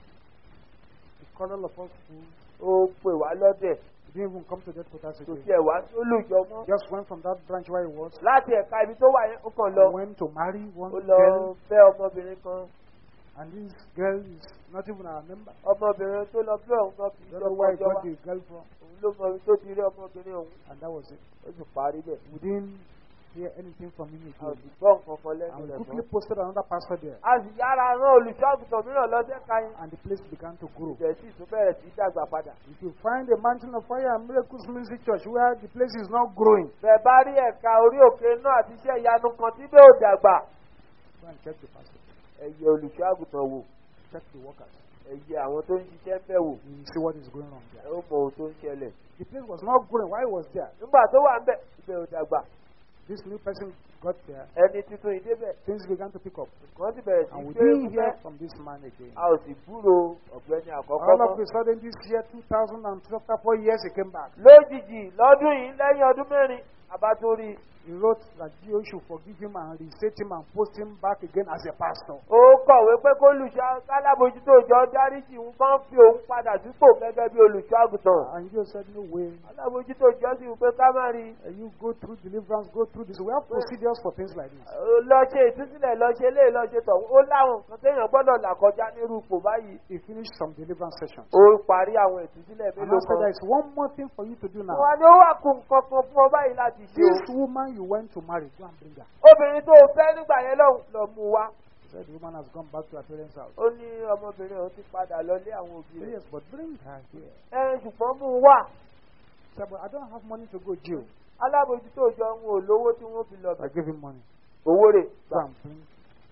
he called all of us fools. Ó pè wá lọ́dẹ̀. He didn't even come to that quarters Kò again. tiẹ̀ wá sí olùjọ mọ́. Just went from that branch where he was. Láti ẹ̀ka ibi tó wà yẹn ó kàn lọ. He went to marry one Ó lọ girl, fẹ́ ọmọbìnrin kan. and this girl is not even our member. Ọmọbìnrin tó lọ fẹ́ òun náà kì í Don't ṣe know where he ọjọ́ wa. got the girl from, Òun ló mọ ibi tó ti rí ọmọbìnrin òun. and that was it. Ó sì parí bẹ̀. We didn't hear anything from him A ò again. sì gbọ́ nǹkan kan lẹ́nu And we rẹ̀ quickly mọ́. posted another pastor there, A sì yára rán olùṣọ́àgùtàn mìíràn lọ́sẹ̀ káyín. and the place began to grow. Ìbẹ̀ sì tún bẹ̀rẹ̀ sí í dàgbà padà. If you find a Mountain of Fire and Miracles Ministry Church where the place is not growing, Bẹ́ẹ̀ bá rí ẹ̀ka orí òkè náà àti iṣẹ́ ìyanu kan tí bẹ́ẹ̀ ò dàgbà. go and check the pastor, Ẹ yẹ olùṣọ́àgùtàn wò. check the workers. Ẹ yẹ àwọn tó ń ṣiṣẹ́ ń bẹ̀ wò. You will see what is going on Ẹ there. ó mọ ohun tó ń ṣẹlẹ̀. The place was not growing while he was there. Nígbà tó wà ń bẹ̀ ibẹ̀ ò dàgbà. This new person got there, Ẹni tuntun ìdébẹ̀. things began to pick up. Nǹkan ti bẹ̀rẹ̀ sí And we í didn't gbé hear fẹ́. from this man again. A ò sì gbúrò ọ̀gbẹ́ni àkọ́kọ́ All of mọ́. a sudden, this year, 2012, after 4 years, he came back. Lójijì lọ́dún yìí lẹ́yìn ọdún mẹ́rin àbátorí. He wrote that Gio should forgive him and reset him and post him back again as a pastor. Ó kọ̀wé pé kó olùṣọ́ kálábòjútó ìjọ dáríjì ń kàn fi òun padà sípò gẹ́gẹ́ bí olùṣọ́ àgùntàn. And Gio said, no way. Alábòjútó ìjọ sì wù pé ká má rí. You go through deliverance, go through this. We have procedures for things like this. Lọ ṣe ìtúsílẹ̀ lọ ṣe lé lọ ṣe tọ̀. Ó láwọn nǹkan téèyàn gbọ́dọ̀ là kọjá nírú ipò báyìí. He finished some deliverance sessions. Ó parí àwọn ìtúsílẹ̀ And mélòó I said, kan. there is one more thing for you to do now. Wọ́n ní ó wà kó nǹkan kan fún ọ báyìí láti ṣe o. This woman you went to marry, go and bring her. Obìnrin tó o fẹ́ nígbà yẹn lọ mú wa. He said the woman has gone back to her parents' house. Ó ní ọmọbìnrin òun ti padà lọ lé àwọn òbí rẹ̀. Yes, but bring her here. Ṣùgbọ́n mú un wá. He said, but I don't have money to go jail. Alábòjútó ìjọ ń wo lówó tí wọ́n fi lọ So I bẹ̀. gave him money. Owó rẹ̀ Go and bring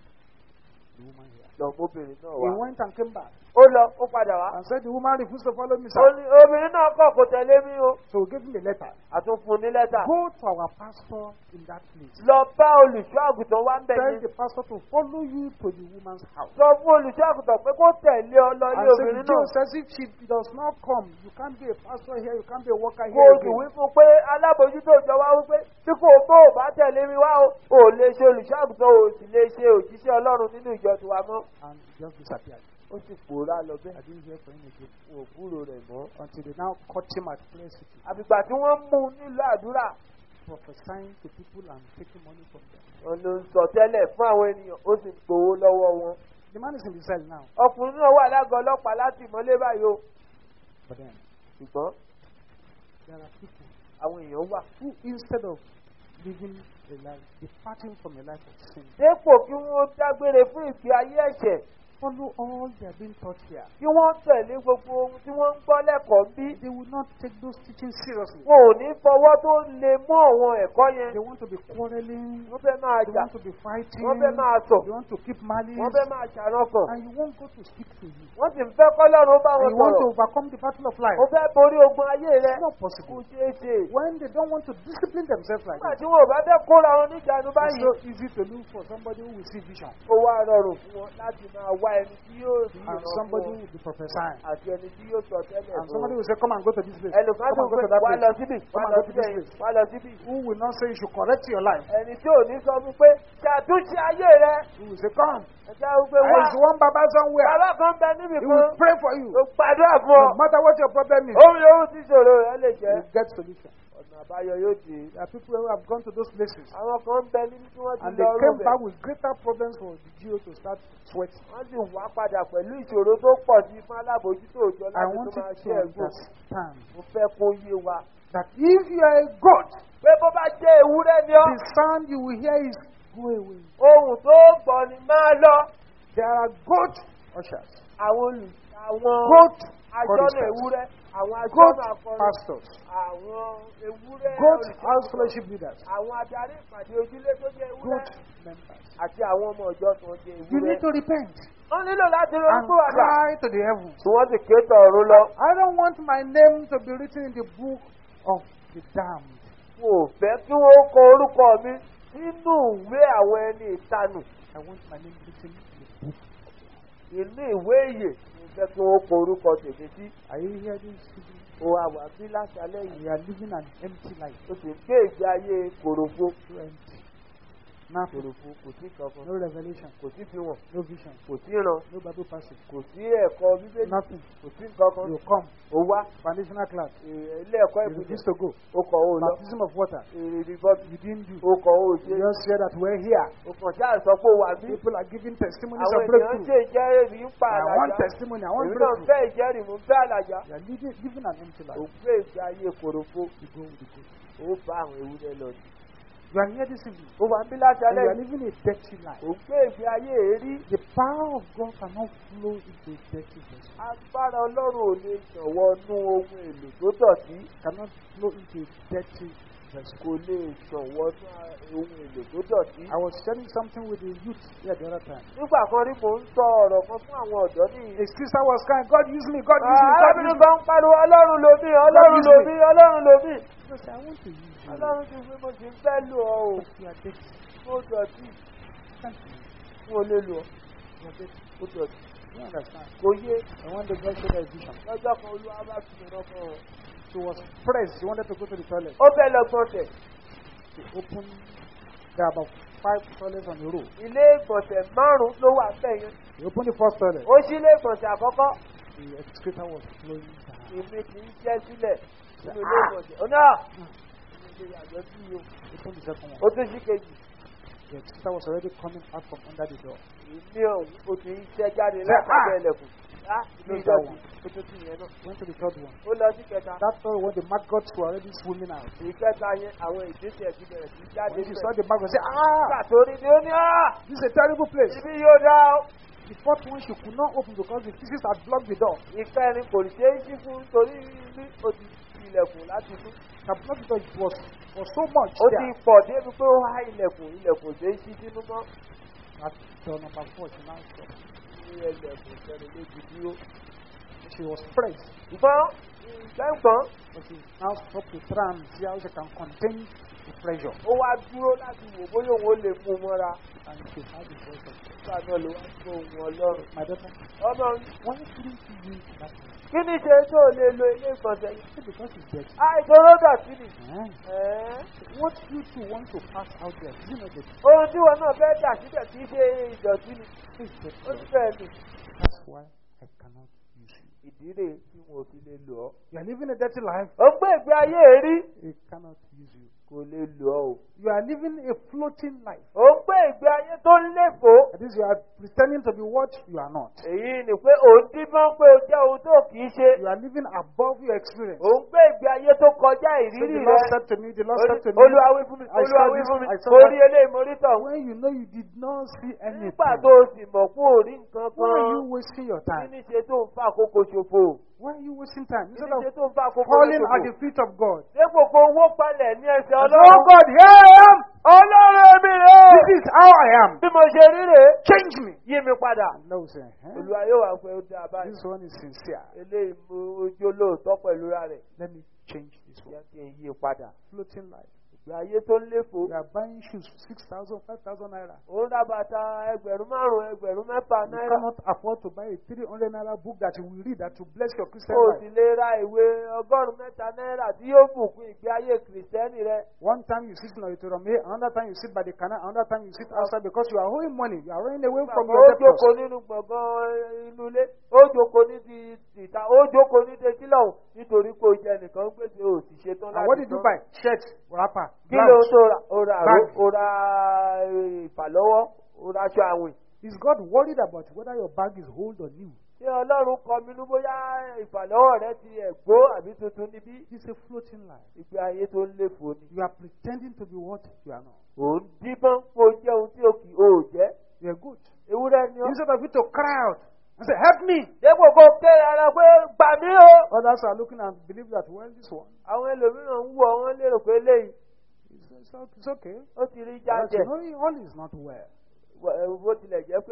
the woman here. lọ mọ́bìnrin náà He wá. went and came back Ó lọ ó padà wá. and said the woman refused to follow me, Ó sir. ní obìnrin náà kọ̀ kò tẹ̀lé mi o. So we gave him a letter. Àtúnfun ní lẹ́tà. Go to our pastor in that place. Lọ bá olùṣọ́ àgùntàn wá ń bẹ̀ Tell ní. the pastor to follow you to the woman's house. Sọ fún olùṣọ́ àgùntàn pé kó tẹ̀lé ọ lọ ilé And obìnrin said, Joe náà. says if she does not come, you can't be a pastor here, you can't be a worker Kó here o sì wí again. fún pé alábòjútó ìjọ wá wípé tí kò tó ò bá tẹ̀lé mi wá o, ò lè ṣe olùṣọ́ àgùntàn o sì lè ṣe òjíṣẹ́ Ọlọ́run nínú ìjọ tiwa mọ́. And he just disappeared. Ó sì pòórá lọ I bẹ́ẹ̀. didn't hear from him again Wọn ò gbúrò rẹ̀ mọ́. until they now caught him at Prayer City, Àfìgbà tí wọ́n mú un nílò àdúrà. prophesying to people and taking money from them. Wọ́n ló ń sọ tẹ́lẹ̀ fún àwọn ènìyàn ó sì ń gbowó lọ́wọ́ wọn. The man is in the cell now, Ọkùnrin náà wà lágọ̀ọ́ ọlọ́pàá láti ìmọ́lé báyìí o. but then Ṣùgbọ́n there are people àwọn èèyàn wà. who, instead of living a life, departing from a life of sin, Dépò kí wọ́n dágbére fún ìgbé ayé ẹ̀ṣẹ̀. follow all they are being taught here. Kí wọ́n tẹ̀lé gbogbo ohun tí wọ́n ń gbọ́ lẹ́kọ̀ọ́ bí. They will not take those teachings seriously. Wọn ò ní fọwọ́ tó le mọ́ àwọn ẹ̀kọ́ yẹn. They want to be quarreling. Wọ́n fẹ́ máa They jà. want to be fighting. Wọ́n fẹ́ máa sọ̀. They want to keep malice. Wọ́n fẹ́ máa ṣàrọ̀kàn. And you want God to speak to you. Wọ́n sì ń fẹ́ kọ́lọ́run bá And wọn you want to sọ̀rọ̀. overcome the battle of life. Ó fẹ́ borí ogun ayé rẹ̀. It's not Kò possible. ṣeé ṣe. When they don't want to discipline themselves like Nígbà that, tí wọn ò bá fẹ́ kóra wọn níjànú it's báyìí. so easy to look for somebody who will see vision Ó wá rọrùn fún wọn láti máa wá ẹni tí yóò rí and ìran somebody fún who wọn will be prophesying. àti ẹni tí yóò sọ tẹ́lẹ̀ And fún somebody wọn. will say, come and go to this place. Ẹnìkan Come tó and go pé to that wá lọ place. síbì, Come wá and lọ go to this síbẹ̀, place. wá lọ síbì. Who will not say you should correct your life. Ẹni tí ò ní sọ fún pé ṣàtúnṣe ayé rẹ. Who will say, come. Ẹ̀jẹ̀ wípé wá. There is one Baba somewhere. Bàbá kan bẹ níbì He will kan. pray for you. Ó gbàdúrà fún ọ. No matter what your problem is, Ohun yòówù tí ìṣòro rẹ lè jẹ́. you get solution. Ọ̀nà àbáyọ yóò dé. There are people who have gone to those places Àwọn kan bẹ níbi tí wọ́n ti and they lọ came rúbẹ̀. back with greater problems for the GO to start sweating. Wọ́n sì wá padà pẹ̀lú ìṣòro tó pọ̀ sí fún alábòójútó òjò I láti want tó you máa to ṣe ẹ̀gbọ́n. understand Mo fẹ́ kó yé wa. that if you are a goat, Pé bó bá jẹ́ ewúrẹ́ ni ọ́, the sound you will hear is go away. ohun tó gbọ́ ni máa lọ. There are goat ushers, Àwọn goat aṣọ́nà choristers, ewúrẹ́, àwọn goat aṣọ́nà akọrin, pastors, àwọn ewúrẹ́ goat olùṣọ́- house fellowship leaders, àwọn adarí ìpàdé ojúlé tó jẹ́ ewúrẹ́ goat members. àti àwọn ọmọ ọjọ́ tó jẹ́ You need ewúrẹ́. to repent Wọ́n nílò láti and ronú pìwàdà. cry to the heavens. Tí wọ́n sì ké tọ̀run lọ. I don't want my name to be written in the book of the damned. Mo ò fẹ́ kí wọ́n kọ orúkọ mi nínú ìwé àwọn ẹni ìtanù. I want my name written in the book. Inú ìwé ìyè mo fẹ́ kí wọ́n kọ orúkọ tèmi sí. Are you hearing this? O àwà bí láṣálẹ́ yìí. You are living an empty life. O sì ń gbé ìgbé ayé kòròfo. So empty. Nothing. òfurufú kò sí kankan No revelation. kò sí fihàn No vision. kò sí ìran No Bible passage. kò sí ẹ̀kọ́ bíbélì Nothing. kò sí kankan You come. ó wá Foundational class. ilé ẹ̀kọ́ You ìbùdó refuse to go. ó kọ̀ ó lọ Baptism of water. ìrìbọ̀tì You didn't do. ó kọ̀ ó ṣe You just hear that we're here. ó kàn ṣáà sọ pé ó wà bí People are giving testimonies àwọn of ènìyàn breakthrough. ṣe ìjẹ́rìí ń pa I want àlàjá testimony. I want èmi náà breakthrough. fẹ́ ìjẹ́rìí mú fẹ́ àlàjá You are living an empty life. ò gbé ìgbé ayé kòròfo You go with the good. ó bá àwọn ewúrẹ́ lọ sí You are here this evening. ó wà ń bí láti And you alẹ́ are living a dirty life. ò gbé ìgbé ayé èrí The power of God cannot flow into a dirty vessel. agbára ọlọ́run ò lè ṣọ̀wọ́ nú ohun èlò tó dọ̀tí Cannot flow into a dirty vessel. kò lè ṣọ̀wọ́ nú ohun èlò tó dọ̀tí. I was sharing something with the youth here the other time. nígbà kan rí mò ń sọ ọ̀rọ̀ kan fún àwọn ọ̀dọ́ ní A sister was crying, God use me, God use me, God use arábìnrin me. kan ń pariwo ọlọ́run lómi ọlọ́run lómi ọlọ́run lómi I said, I want to use you. ọlọ́run ti fi mo ti fẹ́ lò ọ́ o But you are dirty. ó dọ̀tí Can't you? fún olè lò ọ́ You are dirty. ó dọ̀tí You understand? kò yé And when the girl showed her vision, lọ́jọ́ kan olúwa bá fi mìíràn fún ọ. she was pressed. She wanted to go to the toilet. ó fẹ́ lọ gbọ̀nsẹ̀ She opened, there are about 5 toilets on the row. ilé ìgbọ̀nsẹ̀ márùn-ún ló wà bẹ́ẹ̀ yẹn She opened the first toilet. ó ṣí ilé ìgbọ̀nsẹ̀ àkọ́kọ́ The excreta was flowing down. ìmí kì í ṣẹ́ sílẹ̀ nínú ilé ìgbọ̀nsẹ̀ ó náà ilé ìyàgbẹ́ sí i o Opened the second one. ó tún ṣí kejì The excreta was already coming out from under the door. ìmí ọ̀hún ó ti ń ṣẹ́ jáde látàgbẹ́ ẹlẹ́kùn ní ìdọ̀tí ó tún sí ìyẹn náà Went to the third one. ó lọ sí kẹta That third one, the maggots were already swimming out. ìkẹta yẹn àwọn ìdíje ti bẹ̀rẹ̀ sí jáde When she níbẹ̀. saw the maggot, she said, nígbà ah, tó rí ni ó ní this is a terrible place. ibi yóò dá o. The fourth one, she could not open because the fishes had blocked the door. ìkẹrin kò ṣeé ṣí fún torí ní ó ti ilẹ̀kùn láti tún. She had blocked the door. It was so much ó ti there. pọ̀ débi pé ó há ilẹ̀kùn ṣeé ṣí sínú mọ́. At door number 4, she now stopped. ní ilẹ̀kùn ìkẹrin ló ti dúró. She was pressed. ṣùgbọ́n ìgbẹ́ǹgbọ́n But she now stopped to try and see how she can contain the pressure. ó wá dúró láti wò bóyá òun ó lè mú un mọ́ra. And she had the voice of God. nígbà náà ló wá gbọ́ ohùn ọlọ́run. My daughter, ọmọ why couldn't you use that one? kí ni ṣe tó lè lo ilé ìgbọ̀nsẹ̀ yìí. I said, because it's dirty. àìsòro dọ̀tí ni. What you two want to pass out there, do you know that ohun tí wọn náà fẹ́ dà síbẹ̀ kì í ṣe ìdọ̀tí ni. it's dirty? ó ti fẹ́ ni. That's why I cannot use you. ìdí rèé tí wọn ò fi lè lò ọ́. You are living a dirty life. ó gbé ìgbé ayé èrí. It cannot use you. kò lè lò ọ́ o. You are living a floating life. ó gbé ìgbé ayé tó ń léfòó. That is, you are pretending to be what you are not. èyí ni pé òun díbọ́n pé o jẹ́ ohun tó kì í ṣe. You are living above your experience. òun gbé ìgbé ayé tó kọjá So ìrírí the Lord rẹ. said to me, the Lord said to me, Olúwa wí fún mi, I Olúwa saw wí this, fún mi, I saw mo rí that. eléyìí mo rí tọ̀. When you know you did not see anything, nígbà tó o sì mọ̀ pé ò rí nǹkan why are kan. you wasting your kí time? ni ṣe tó ń fa àkókò ṣòfò? Why are you wasting time? kí Instead ni ṣe of tó ń fa àkókò falling at ṣòfò? the feet of God. dépò kó owó palẹ̀ ní ẹsẹ̀ Oh ọlọ́run. God, here I am. ọlọ́run mi rè é. This is how I am. bí mo ṣe rí rè é. Change me. yí mi padà. And Lord will say, olúwa yóò wá pé ó dá a báyìí. this one is sincere. eléyìí mo ojú olóòótọ́ pẹ̀lú ra rẹ̀. Let me change this one. yẹ kí n yí padà. Floating life. ìgbé ayé tó ń léfò. You are buying shoes 6,000, 5,000 naira. òun ra bàtà ẹgbẹ̀rún márùn-ún ẹgbẹ̀rún mẹ́fà You náírà. cannot afford to buy a 300 naira book that you will read that will bless your Christian o life. sì lè ra ìwé ọgọ́rùn-ún mẹ́ta náírà tí yóò bùkún ìgbé ayé kìrìsìtẹ́nì rẹ. One time you sit in the auditorium here, another time you sit by the canal, another time you sit outside because you are owing money. You are running away from Bàbá your ó debtors. jókòó nínú gbọ̀ngàn inú ilé, ó jókòó ní ti ìta, ó jókòó ní ti sílẹ̀ òun nítorí pé o jẹ nìkan ń pèsè o sì ṣetán And what did you buy? Shirt, wrapper, Kí ló blouse. tó ra? O ra Bag. o ra ìfàlọ́wọ́, o ra aṣọ àwìn. Is God worried about whether your bag is old or new? Ṣé Ọlọ́run kọ mi ní bóyá ìfàlọ́wọ́ rẹ ti ẹ̀gbó àbí tuntun níbí? It's a floating life. Ìgbé ayé tó ń léfò ni. You are pretending to be what you are not. Ò ń díbọ́n pé o jẹ́ ohun tí o kì í jẹ́. You are good. Ewúrẹ́ ni ọ́. Instead of you to cry out and say, help me. Dépò kó ké ara pé gbà mí o. Others are looking and believe that, well, this one, Àwọn ẹlòmíràn ń wọ̀ wọ́n lérò pé eléyìí it's okay. ó ti rí But jáde. you know, all is not well. Bó tilẹ̀ jẹ́ pé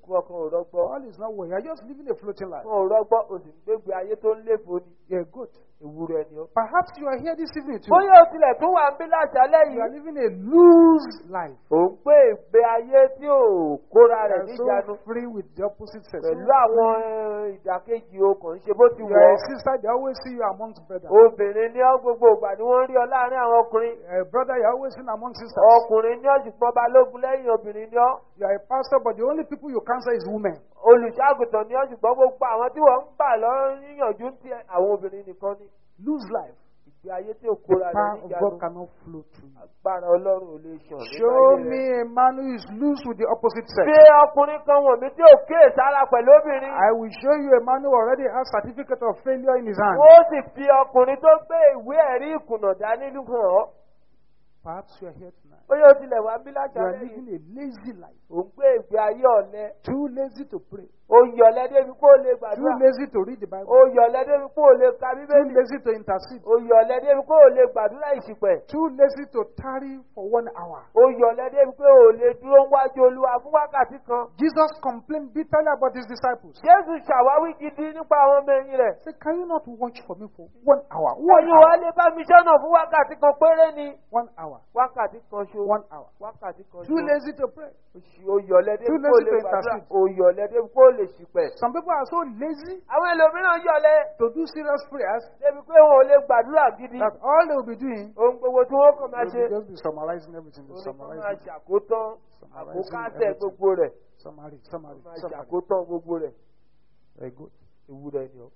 ìwọ kan ò rọgbọ. All is not well. You are just living a floating life. Kan ò rọgbọ o sì ń gbégbé ayé tó ń léfo ni. You're good. Ewúrẹ́ ni ọ́. Perhaps you are here this evening too. Bóyá o tilẹ̀ tún wà ń bí láṣálẹ́ You are yìí. living a loose life. Ò ń gbé ìgbé ayé tí ò kóra You rẹ̀ are níjànú. so free with the opposite sex. Pẹ̀lú àwọn ìdàkejì okùn ṣe bó ti You wọ̀ are a ọ́. sister. They always see you amongst brothers. Obìnrin ní ọ́ gbogbo ìgbà ni wọ́n rí ọ láàrin àwọn ọkùnrin. A brother, you are always seen among sisters. Ọkùnrin ní ọ́ ṣùgbọ́n balógun lẹ́yìn obìnrin ní ọ́. You are a pastor, but the only people you cancel is women. Olùṣàgùtàn ní ọ́ ṣùgbọ́n gbogbo àwọn tí wọ́n ń gbà lọ níyànjú ń tiẹ̀ àwọn obìnrin nìkan ni. Lose life. Ìgbé ayé tí ò The kóra rẹ̀ power of níjànú. God cannot flow through you. Agbára Ọlọ́run ò lè ṣàn nígbà Show ayé me rẹ̀. a man who is loose with the opposite sex. Ṣé ọkùnrin kan wọ̀n mí tí ò kíyè sára pẹ̀lú obìnrin? I will show you a man who already has certificate of failure in his hand. Ó sì fi ọkùnrin tó gbé ìwé ẹ̀rí ìkùnà dání hàn ọ́. Perhaps you are here tonight. Bóyá o tilẹ̀ wá bí You are lájàlẹ́ living yìí. a lazy life. Ò ń gbé ìgbé ayé ọ̀lẹ. Too lazy to pray. O yọ̀lẹ́ débi kó o lè Too gbàdúrà. lazy to read the Bible. O yọ̀lẹ́ débi kó o lè ka Too Bíbélì. lazy to intercede. O yọ̀lẹ́ débi kó o lè gbàdúrà ìṣìpẹ̀. Too lazy to tarry for 1 hour. O yọ̀lẹ́ débi pé o lè dúró wájú Olúwa fún wákàtí kan. Jesus complained bitterly about his disciples. Jésù ṣàwáwí gidi nípa àwọn ọmọ ẹ̀yìn rẹ̀. He said, can you not watch for me for 1 hour? 1 Ẹ̀yin wa hour. lè bá mi sọ́nà fún wákàtí kan péré ni. 1 hour. Wákàtí kan ṣo. 1 hour. Wákàtí kan Too ṣo. lazy to pray. O yọ̀lẹ́ débi Too kó o lazy lè to gbàdúrà. intercede. O yọ̀lẹ́ débi kó o lè ṣìpẹ̀. Some people are so lazy Àwọn ẹlòmíràn yọ̀lẹ́ to do serious prayers débi pé wọn ò lè gbàdúrà gidi. that all they will be doing Ohun gbogbo tí wọ́n kàn máa will ṣe. be just be summarizing everything. Be Oníkan máa summarizing. ṣàkótán àkókásẹ̀ gbogbo rẹ̀. Summary. Máa ṣàkótán gbogbo rẹ̀. Very good. Ewúrẹ́ ni ọ́.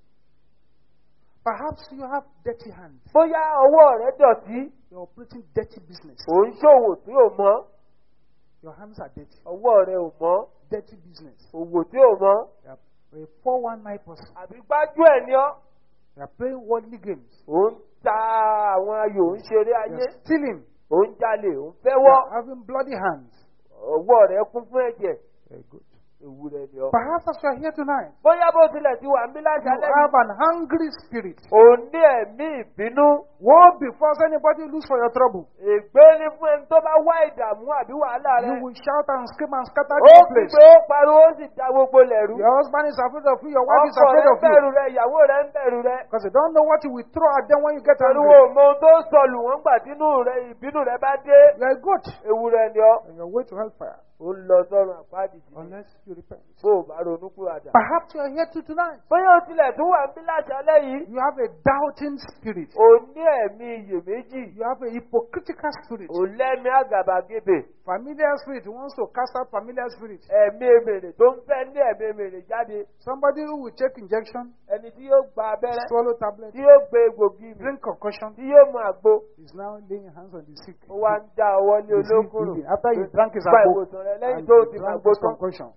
Perhaps you have dirty hands. Bóyá ọwọ́ rẹ̀ dọ̀tí. You're operating dirty business. Ò ń ṣòwò tí ò mọ́. Your hands are dirty. Ọwọ́ rẹ̀ ò mọ́. Dirty business. Òwò tí ò mọ́. You are a 419 person. Àbí gbájú ẹ̀ ni ọ́. You are playing worldly games. Ò ń ta àwọn ayò ń ṣeré You ayé. are stealing. Ò ń jalè, ò ń You fẹ́wọ́. are having bloody hands. Ọwọ́ rẹ̀ kún fún ẹ̀jẹ̀. Very good. Ewúrẹ́ ni ọ́. Perhaps as you are here tonight, Bóyá bó tilẹ̀ ti wà ń bí you láṣálẹ́ have yìí. an hungry spirit. Ò ní ẹ̀mí ìbínú. Woe before anybody lose for your trouble. Ègbé ni fún ẹni tó bá wá ìdààmú àbí wàhálà You rẹ̀. will shout and scream and scatter Ó the fi place. pé ó pariwo ó sì da gbogbo lẹ̀rú. Your husband is afraid of you. Your wife is Ọkọ afraid rẹ̀ of ń bẹ̀rù you. rẹ̀, ìyàwó rẹ̀ ń bẹ̀rù rẹ̀. Because they don't know what you will throw at them when you get Pẹ̀lú angry. òmò ohun tó sọlù wọ́n gbà tínú rẹ̀ ìbínú rẹ̀ bá dé. You are a goat. Ewúrẹ́ ni ọ́. On your way to hellfire. Ó ń lọ sọ́run àpáàdì sí. Unless you repent. Bó o bá ronú kúrò àdá. Perhaps you are here tonight. Bóyá o tilẹ̀ tún wà ń bí láṣálẹ́ yìí. You have a doubting spirit. O ní ẹ̀mí iyèméjì. You have a hypocritical spirit. O lẹ́mí àgàbàgebè. Familiar spirit wants to cast out familiar spirit. Ẹ̀mí èmèrè tó ń fẹ́ ní ẹ̀mí èmèrè jáde. Somebody who will take injection, Ẹni tí yóò gba abẹ́rẹ́. swallow tablet, Tí yóò gbé egbògi mi. drink concussion, Tí yóò mu àgbo. is now laying hands on the sick. Ó wá ń dá ọwọ́ lé Receive olókùnrin. healing. After you drank his Gba agbo ìwòsàn rẹ̀ lẹ́yìn and tó you ti drank àgbo his tán. concussion,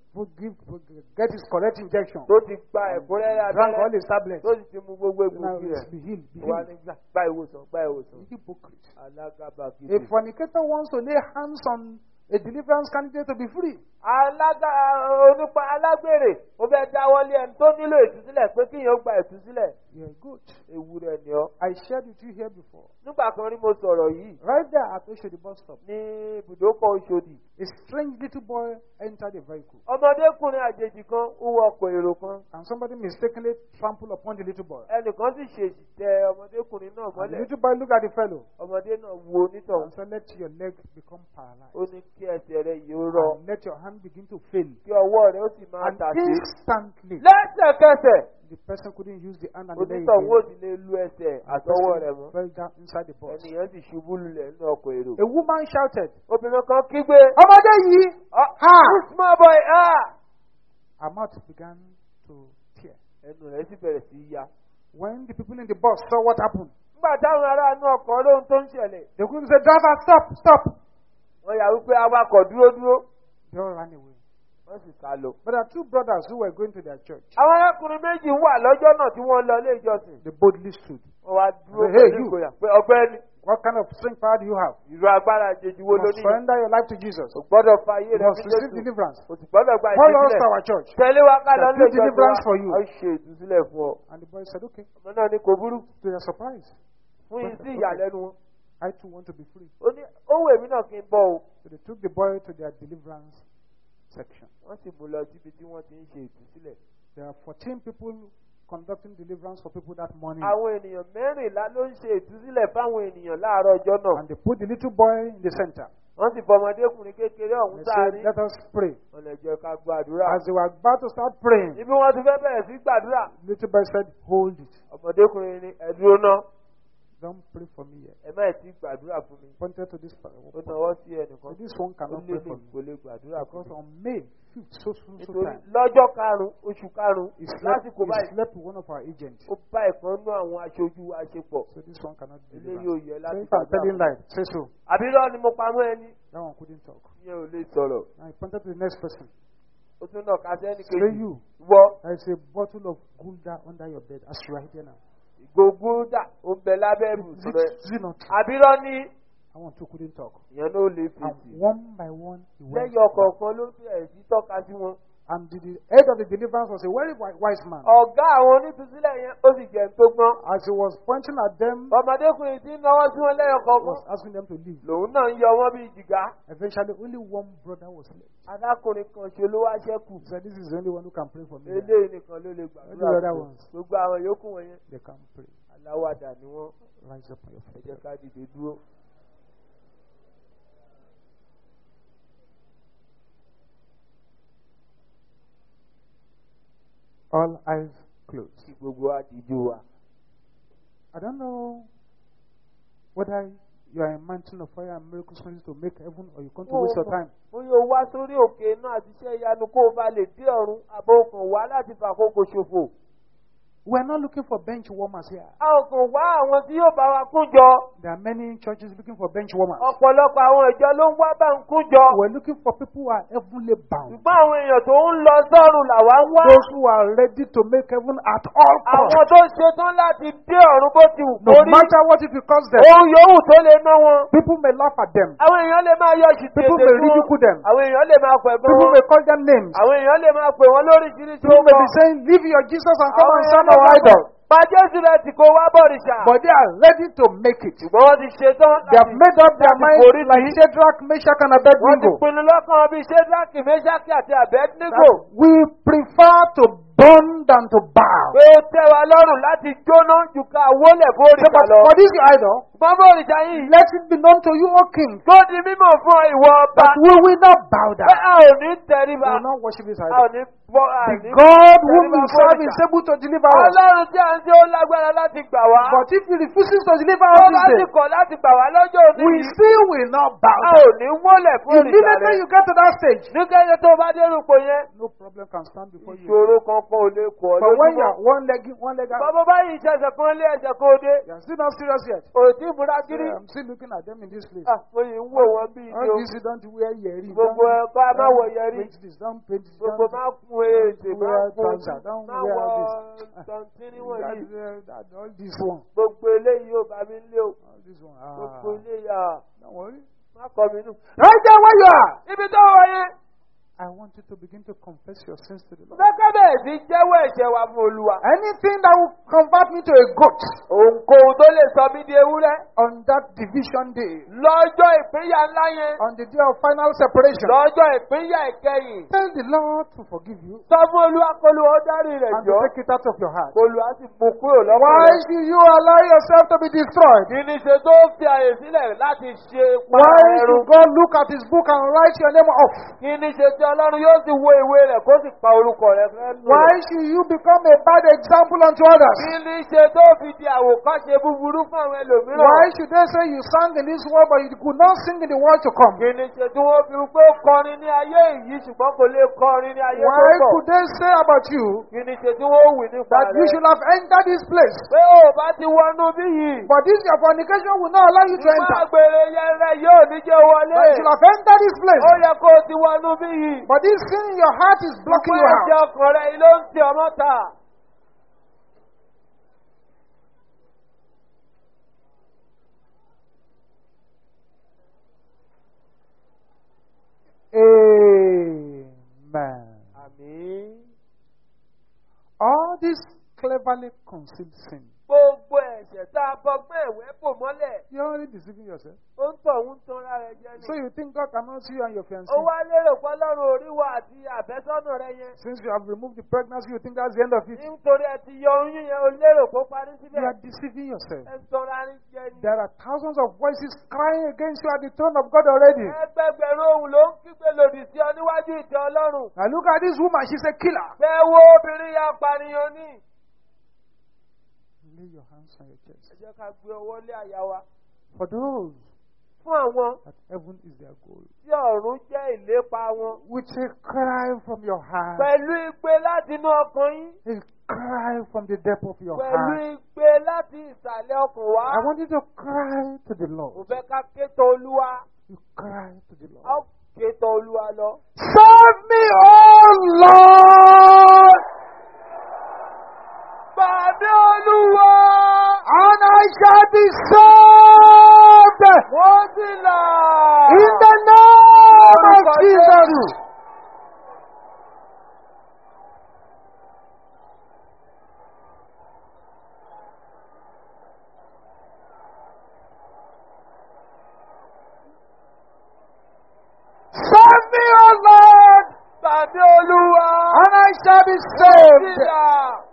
get his correct injection, Tó ti gba ẹ̀kúnrẹ́rẹ́ drank all abẹ́rẹ́. his tablets, Tó sì ti mu gbogbo now egbògi rẹ̀. be healed. Be Ó wá healed. ní gba ìwòsàn gba ìwòsàn. Hypocrite. Alágàbàgebè. A fornicator wants to lay hands on a deliverance candidate to be free. Onípa alágbèrè ó fẹ́ dáwọ́lé ẹni tó nílò ìtúsílẹ̀ pé kíyàn ó gba ìtúsílẹ̀. You are good. Ewúrẹ́ ni ọ́. I shared with you here before. Nígbà kan rí mo sọ̀rọ̀ yìí Right there at Oshodi bus stop, ní ibùdókọ̀ Oṣòdì. a strange little boy entered the vehicle, Ọmọdékùnrin àjèjì kan ó wọ ọkọ̀ èrò kan. and somebody mistakenly trampled upon the little boy. Ẹnìkan sì ṣèṣì tẹ ọmọdékùnrin náà And the mọ́lẹ̀. little boy looked at the fellow Ọmọdé náà wo onítọ̀hún. and said, "Let your leg become paralyzed, Ó ní kí ẹsẹ̀ rẹ̀ yìí ó rọ. and let your hand begin to fail." Kí ọwọ́ rẹ̀ ó sì máa And tàṣé. instantly, Lẹ́sẹ̀kẹsẹ̀ the person couldn't use the hand and the leg onítọ̀hún ó again. sì lè lu ẹsẹ̀ The àtọwọ́ rẹ̀ person mọ́. fell down inside the bus. Ẹnìyàn sì ṣubú lulẹ̀ nínú ọkọ̀ èrò. A woman shouted, Obìnrin kan kígbe. "Ọmọdé yìí!" This small boy, Her mouth began to tear. ẹnu rẹ̀ sì bẹ̀rẹ̀ sí í ya. When the people in the bus saw what happened, Nígbà táwọn ará inú ọkọ̀ lóhun tó ń ṣẹlẹ̀, they couldn't say, "Driver, stop, stop." wọ́n yà wípé awakọ̀ dúró. They all ran away. Wọ́n sì sá lọ. But there are two brothers who were going to their church. Àwọn arákùnrin méjì wà lọ́jọ́ náà tí wọ́n lọ ilé ìjọsìn. They boldly stood. Wọ́n wá dúró Hey, pẹ̀lú you. ìgboyà pé ọ̀gbẹ́ni What kind of strength power do you have? ìlú agbára àjèjì wo You ló must ní? surrender your life to Jesus. O gbọ́dọ̀ fa ayé You rẹ̀ must fún receive Jésù. deliverance. O sì gbọ́dọ̀ gba Follow us to ìtúsílẹ̀. our church. Tẹ̀lé wa ká lọ Shall ilé do deliverance ìjọsìn for wa. you. A ó ṣe ìtúsílẹ̀ fún ọ. And the boy said, "Okay." Ọmọ náà ní kò burú. To their surprise, Fún yín sí ìyàlẹ́nu wọn. I too want to be free. Ó ní ó wù èmi náà kí n bọ́ o. So they took the boy to their deliverance section. wọ́n sì mú lọ síbi tí wọ́n ti ń ṣe ìtúsílẹ̀. There are 14 people conducting deliverance for people that morning. àwọn ènìyàn 14 ló ń ṣe ìtúsílẹ̀ fáwọn ènìyàn láàárọ̀ ọjọ́ náà. And they put the little boy in the center. wọ́n sì fọmọdékùnrin kékeré ọ̀hún They said, sáárín. let us pray. wọ́n lè jẹ́ ká gbàdúrà. As they were about to start praying, ibi wọn ti fẹ́ bẹ̀rẹ̀ sí gbàdúrà. the little boy said, hold it. ọmọdékùnrin ni ẹ dúró náà. Don't pray for me yet. ẹ má ẹ̀ tí gbàdúrà fún mi. Pointed to this ó person. náwó sí ẹnìkan. This one ó cannot lé pray ní for me. kò lè gbàdúrà fún Because mi. on May 5th, so nítorí time, lọ́jọ́ karùn-ún oṣù karùn-ún he lásìkò báyìí slept with one of our agents. ó bá ìkan nú àwọn aṣojú wa ṣe pọ̀. So this one cannot be eléyìí ò delivered. yẹ So láti if I'm telling gbàdúrà. lies, say so. àbírọ́ ni mo pamọ́ ẹni. That one couldn't talk. ìyẹn ò lè sọ̀rọ̀. Now he pointed to the next person. ó tún náà ká sẹ́ni Say kejì. you, wọ there is a bottle of Gulda under your bed as you are here now. ìgògùn dà ó ń bẹ lábẹ́ ibùsùn rẹ̀. Is it not? àbírọ́ ni That one too couldn't talk. ìyẹn náà ó lè And fèsì. one by one, he went. lẹ́yìn ọ̀kọ̀ọ̀kan ló bẹ̀rẹ̀ sí tọ́ka sí wọn. And the head of the deliverance was a very wise man. ọ̀gá àwọn onítúsílẹ̀ yẹn ó sì jẹ́ tó gbọ́n. As he was pointing at them, ọmọdékùnrin tí ń náwó sí wọn lẹ́yìn he ọ̀kọ̀ọ̀kan. was asking them to leave. lòun náà ń yọ wọ́n bí jìgá. Eventually, only one brother was left. adákùnrin kan ṣe ló wá ṣẹ́kù. He said, this is the only one who can pray for me. eléyìí nìkan ló lè All the gbàdúrà other fún mi. ones, gbogbo àwọn yòókù wọn yẹn they can't pray. aláwàdà ni wọ́n. Rise up on your ẹ feet. jẹ́ ká dìde dúró. All eyes closed. kí gbogbo wa dìjú wa. I don't know whether you are a mountain of fire and miracles to make heaven or you come to waste your time. bóyá o wá sórí òkè náà àti iṣẹ́ ìyanu kó o bá lè dé ọ̀run àbò kan wá láti fàkókò ṣòfò. We are not looking for bench warmers here. a ò kàn wá àwọn tí yóò bá wa kún jọ. There are many churches looking for bench warmers. ọ̀pọ̀lọpọ̀ àwọn ìjọ ló ń wá bá ń kún jọ. We are looking for people who are heavenly bound. ṣùgbọ́n àwọn èèyàn tó ń lọ sọ́run làwa ń wá. Those who are ready to make heaven at all àwọn costs. tó ṣetán láti dé ọ̀run bó ti wù No kórí. matter what it costs them. ohun yòówù tó lè ná wọn. People may laugh at them. àwọn èèyàn lè máa yọ ṣìṣẹ́ People may ridicule them. àwọn èèyàn lè máa pẹ̀ People gan. may call them names. àwọn èèyàn lè máa pè wọ́n lóríṣiríṣi People may orúkọ. be saying, leave your Jesus and come Àwọn and èèyàn serve lè our máa idol. pẹ̀, pa Jésù rẹ̀ tí kò wá bọ̀rìṣà. But they are ready to make it. ṣùgbọ́n wọ́n ti ṣetán They have made up their láti mind borí like tì í. Shadrach, Meshach, and wọ́n ti Abednego. pinnu lọ́kàn bíi Ṣédrákì, Méṣákì àti Àbẹ́dínígò. That we prefer to burn than to bow. pé ó tẹ́ wa lọ́rùn láti jóná ju ká wólẹ̀ bórìṣà But lọ. for this idol, ṣùgbọ́n bórìṣà yìí let it be known to you, O king, tó di mímọ̀ fún ìwọ ọba. that we will not bow pé down. a ò ní We tẹríba. will not worship this a ò idol. ní bọ́ a The ní God whom tẹríba we serve is bórìṣà. able to deliver us. Ọlọ́run tí a ń ṣe ó lágbára láti gbà wá. But if he refuses to deliver Tó us bá this sì day, kọ̀ láti gbà wá lọ́jọ́ òní we yìí, still will not bow a down. ò ní wólẹ̀ fún òrìṣà Immediately rẹ̀. you get to that stage, Ní kẹ́yẹ tó bá dé rúpo yẹn, no problem can stand before you. ìṣòro kankan ò lè kọ̀ ọ́ But when you lójúmọ́. are one leg out, Bàbá báyìí ìṣẹ̀ṣẹ̀ kan lé ẹ̀ṣẹ̀ kan dé. you are still not serious yet. Òtí ìmúra kiri. I'm still looking at them in this place. Mo yìí ń wò wọ́n bí ìdí All o. this, you don't wear earrings. Gbogbo ẹ̀kọ́ a máa wọ yẹrí. paint this, don't paint this. Gbogbo Don't, máa kun èdè, máa wear kun trouser, don't máa wear wọ this. tọ̀ntínní wọ̀nyí. All this one. Gbogbo eléyìí ò bá mi lé o. All this one. Gbogbo eléyìí à. Don't worry. Má kọ mi nù. Right there where you are. Ibi tó wọ yẹn. I want you to begin to confess your sins to the Lord. Gẹ́gẹ́ bẹ́ẹ̀ sí jẹ́wọ́ ẹ̀ṣẹ̀ wa fún Olúwa. Anything that will convert me to a goat Ohunkóhun tó lè sọ mí di ewúrẹ́. on that division day, Lọ́jọ́ ìpínyà ńlá yẹn. on the day of final separation, Lọ́jọ́ ìpínyà ìkẹyìn. tell the Lord to forgive you Sọ fún Olúwa kólú ó dárí rẹ̀ and to jọ. take it out of your heart. Kólú á sì mú kúrò lọ́kàn Why rẹ̀. should you allow yourself to be destroyed? Kí ni ṣe tó fi àyè sílẹ̀ láti ṣe pa Why ẹrù? should God look at his book and write your name off? Kí ni ṣe tí Ọlọ́run yóò sì wo ìwé rẹ̀ kó sì pa orúkọ rẹ̀ fẹ́ lò? Why should you become a bad example unto others? Kí ni ṣe tó fi di àwòkọ́ṣe búburú fún àwọn ẹlòmíràn? Why should they say you sang in this world but you could not sing in the world to come? Kí ni ṣe tí wọ́n fi pé ó kọrin ní ayé yìí ṣùgbọ́n kò lè kọrin ní ayé tó Why pọ̀? could they say about you Kí ni ṣe tí wọ́n wì nípa that you rẹ̀? should have entered this place? Pé o bá ti wọnú bí yìí. But this your fornication will not allow you to Ìmọ̀ enter. àgbèrè yẹn rẹ̀ yóò ní jẹ́ wọlé. But you should have entered this place. Ó yẹ kó o ti wọnú bí yìí. But this sin in your heart is blocking you Fún out. ẹ̀jẹ̀ ọkàn rẹ̀ ló ń ti ọmọ ta. Amen. Àmín. All these cleverly concealed sin Gbogbo ẹ̀ṣẹ̀ tá a fọgbọ́n ẹ̀wẹ́ bò mọ́lẹ̀. You're only deceiving yourself. Ó ń tọ̀ ń tanra rẹ̀ jẹ ni. So you think God cannot see you and your fiancé? Ó wá lérò pé Ọlọ́run oríwọ̀ àti àfẹ́sọ́nà rẹ yẹn. Since you have removed the pregnancy, you think that's the end of it? Nítorí ẹ ti yọ oyún yẹn, o lérò kó parí You síbẹ̀. are deceiving yourself. Ẹ ń tanra rí jẹ ni. There are thousands of voices crying against you at the throne of God already. Ẹgbẹgbẹ̀rún ohùn ló ń kígbe lòdì sí ọ níwájú ìtẹ́ Ọlọ́run. Now look at this woman, she's a killer. Bẹ́ẹ̀ wo obìnrin ya pànìyàn ní. Lay your hands on your chest. Ẹ jẹ́ ká gbé ọwọ́ lé àyà wa. For those Fún àwọn that heaven is their goal. tí ọ̀run jẹ́ ìlépa wọn. With a cry from your heart. Pẹ̀lú igbe láti inú ọkàn yín. A cry from the depth of your Pẹ̀lú heart. igbe láti ìsàlẹ̀ ọkàn wá. I want you to cry to the Mo Lord. fẹ́ ká ké tọ̀ Olúwa. You cry to the A ó Lord. ké tọ̀ Olúwa lọ. Save me, oh Lord, Bàbá Olúwa. and I shall be saved. Wọ́n sì là. In the name of Jesus. Save me, oh Lord, Bàbá Olúwa. and I shall be Wọ́n sì saved. là.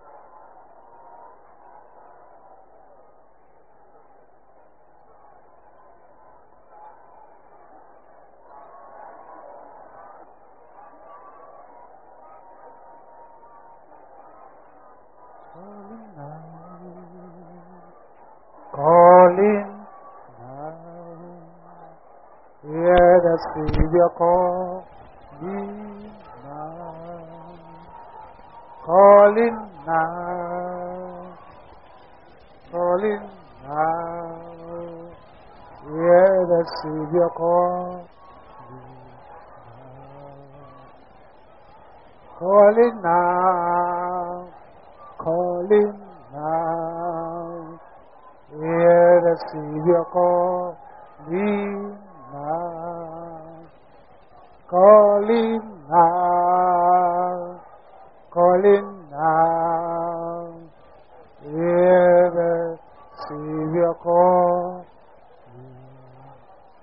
Calling now, hear the Savior call me now. Calling now, calling now, hear the Savior call me now. Calling now, calling now. Hear the Savior call me now. Calling now, calling now. Hear the Savior call me now.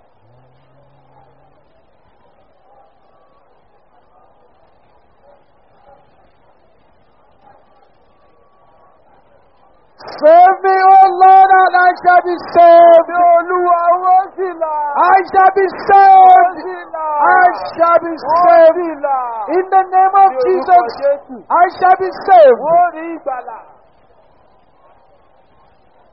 Save me, O Lord, and I shall be saved. Olúwa wọ́n sì là. I shall be Wọ́n saved. sì là. I shall be Wọ́n saved. sì là. In the name of Ní orúkọ Jesus, Jésù. I shall be saved. Wọ́n rí ìgbàlà.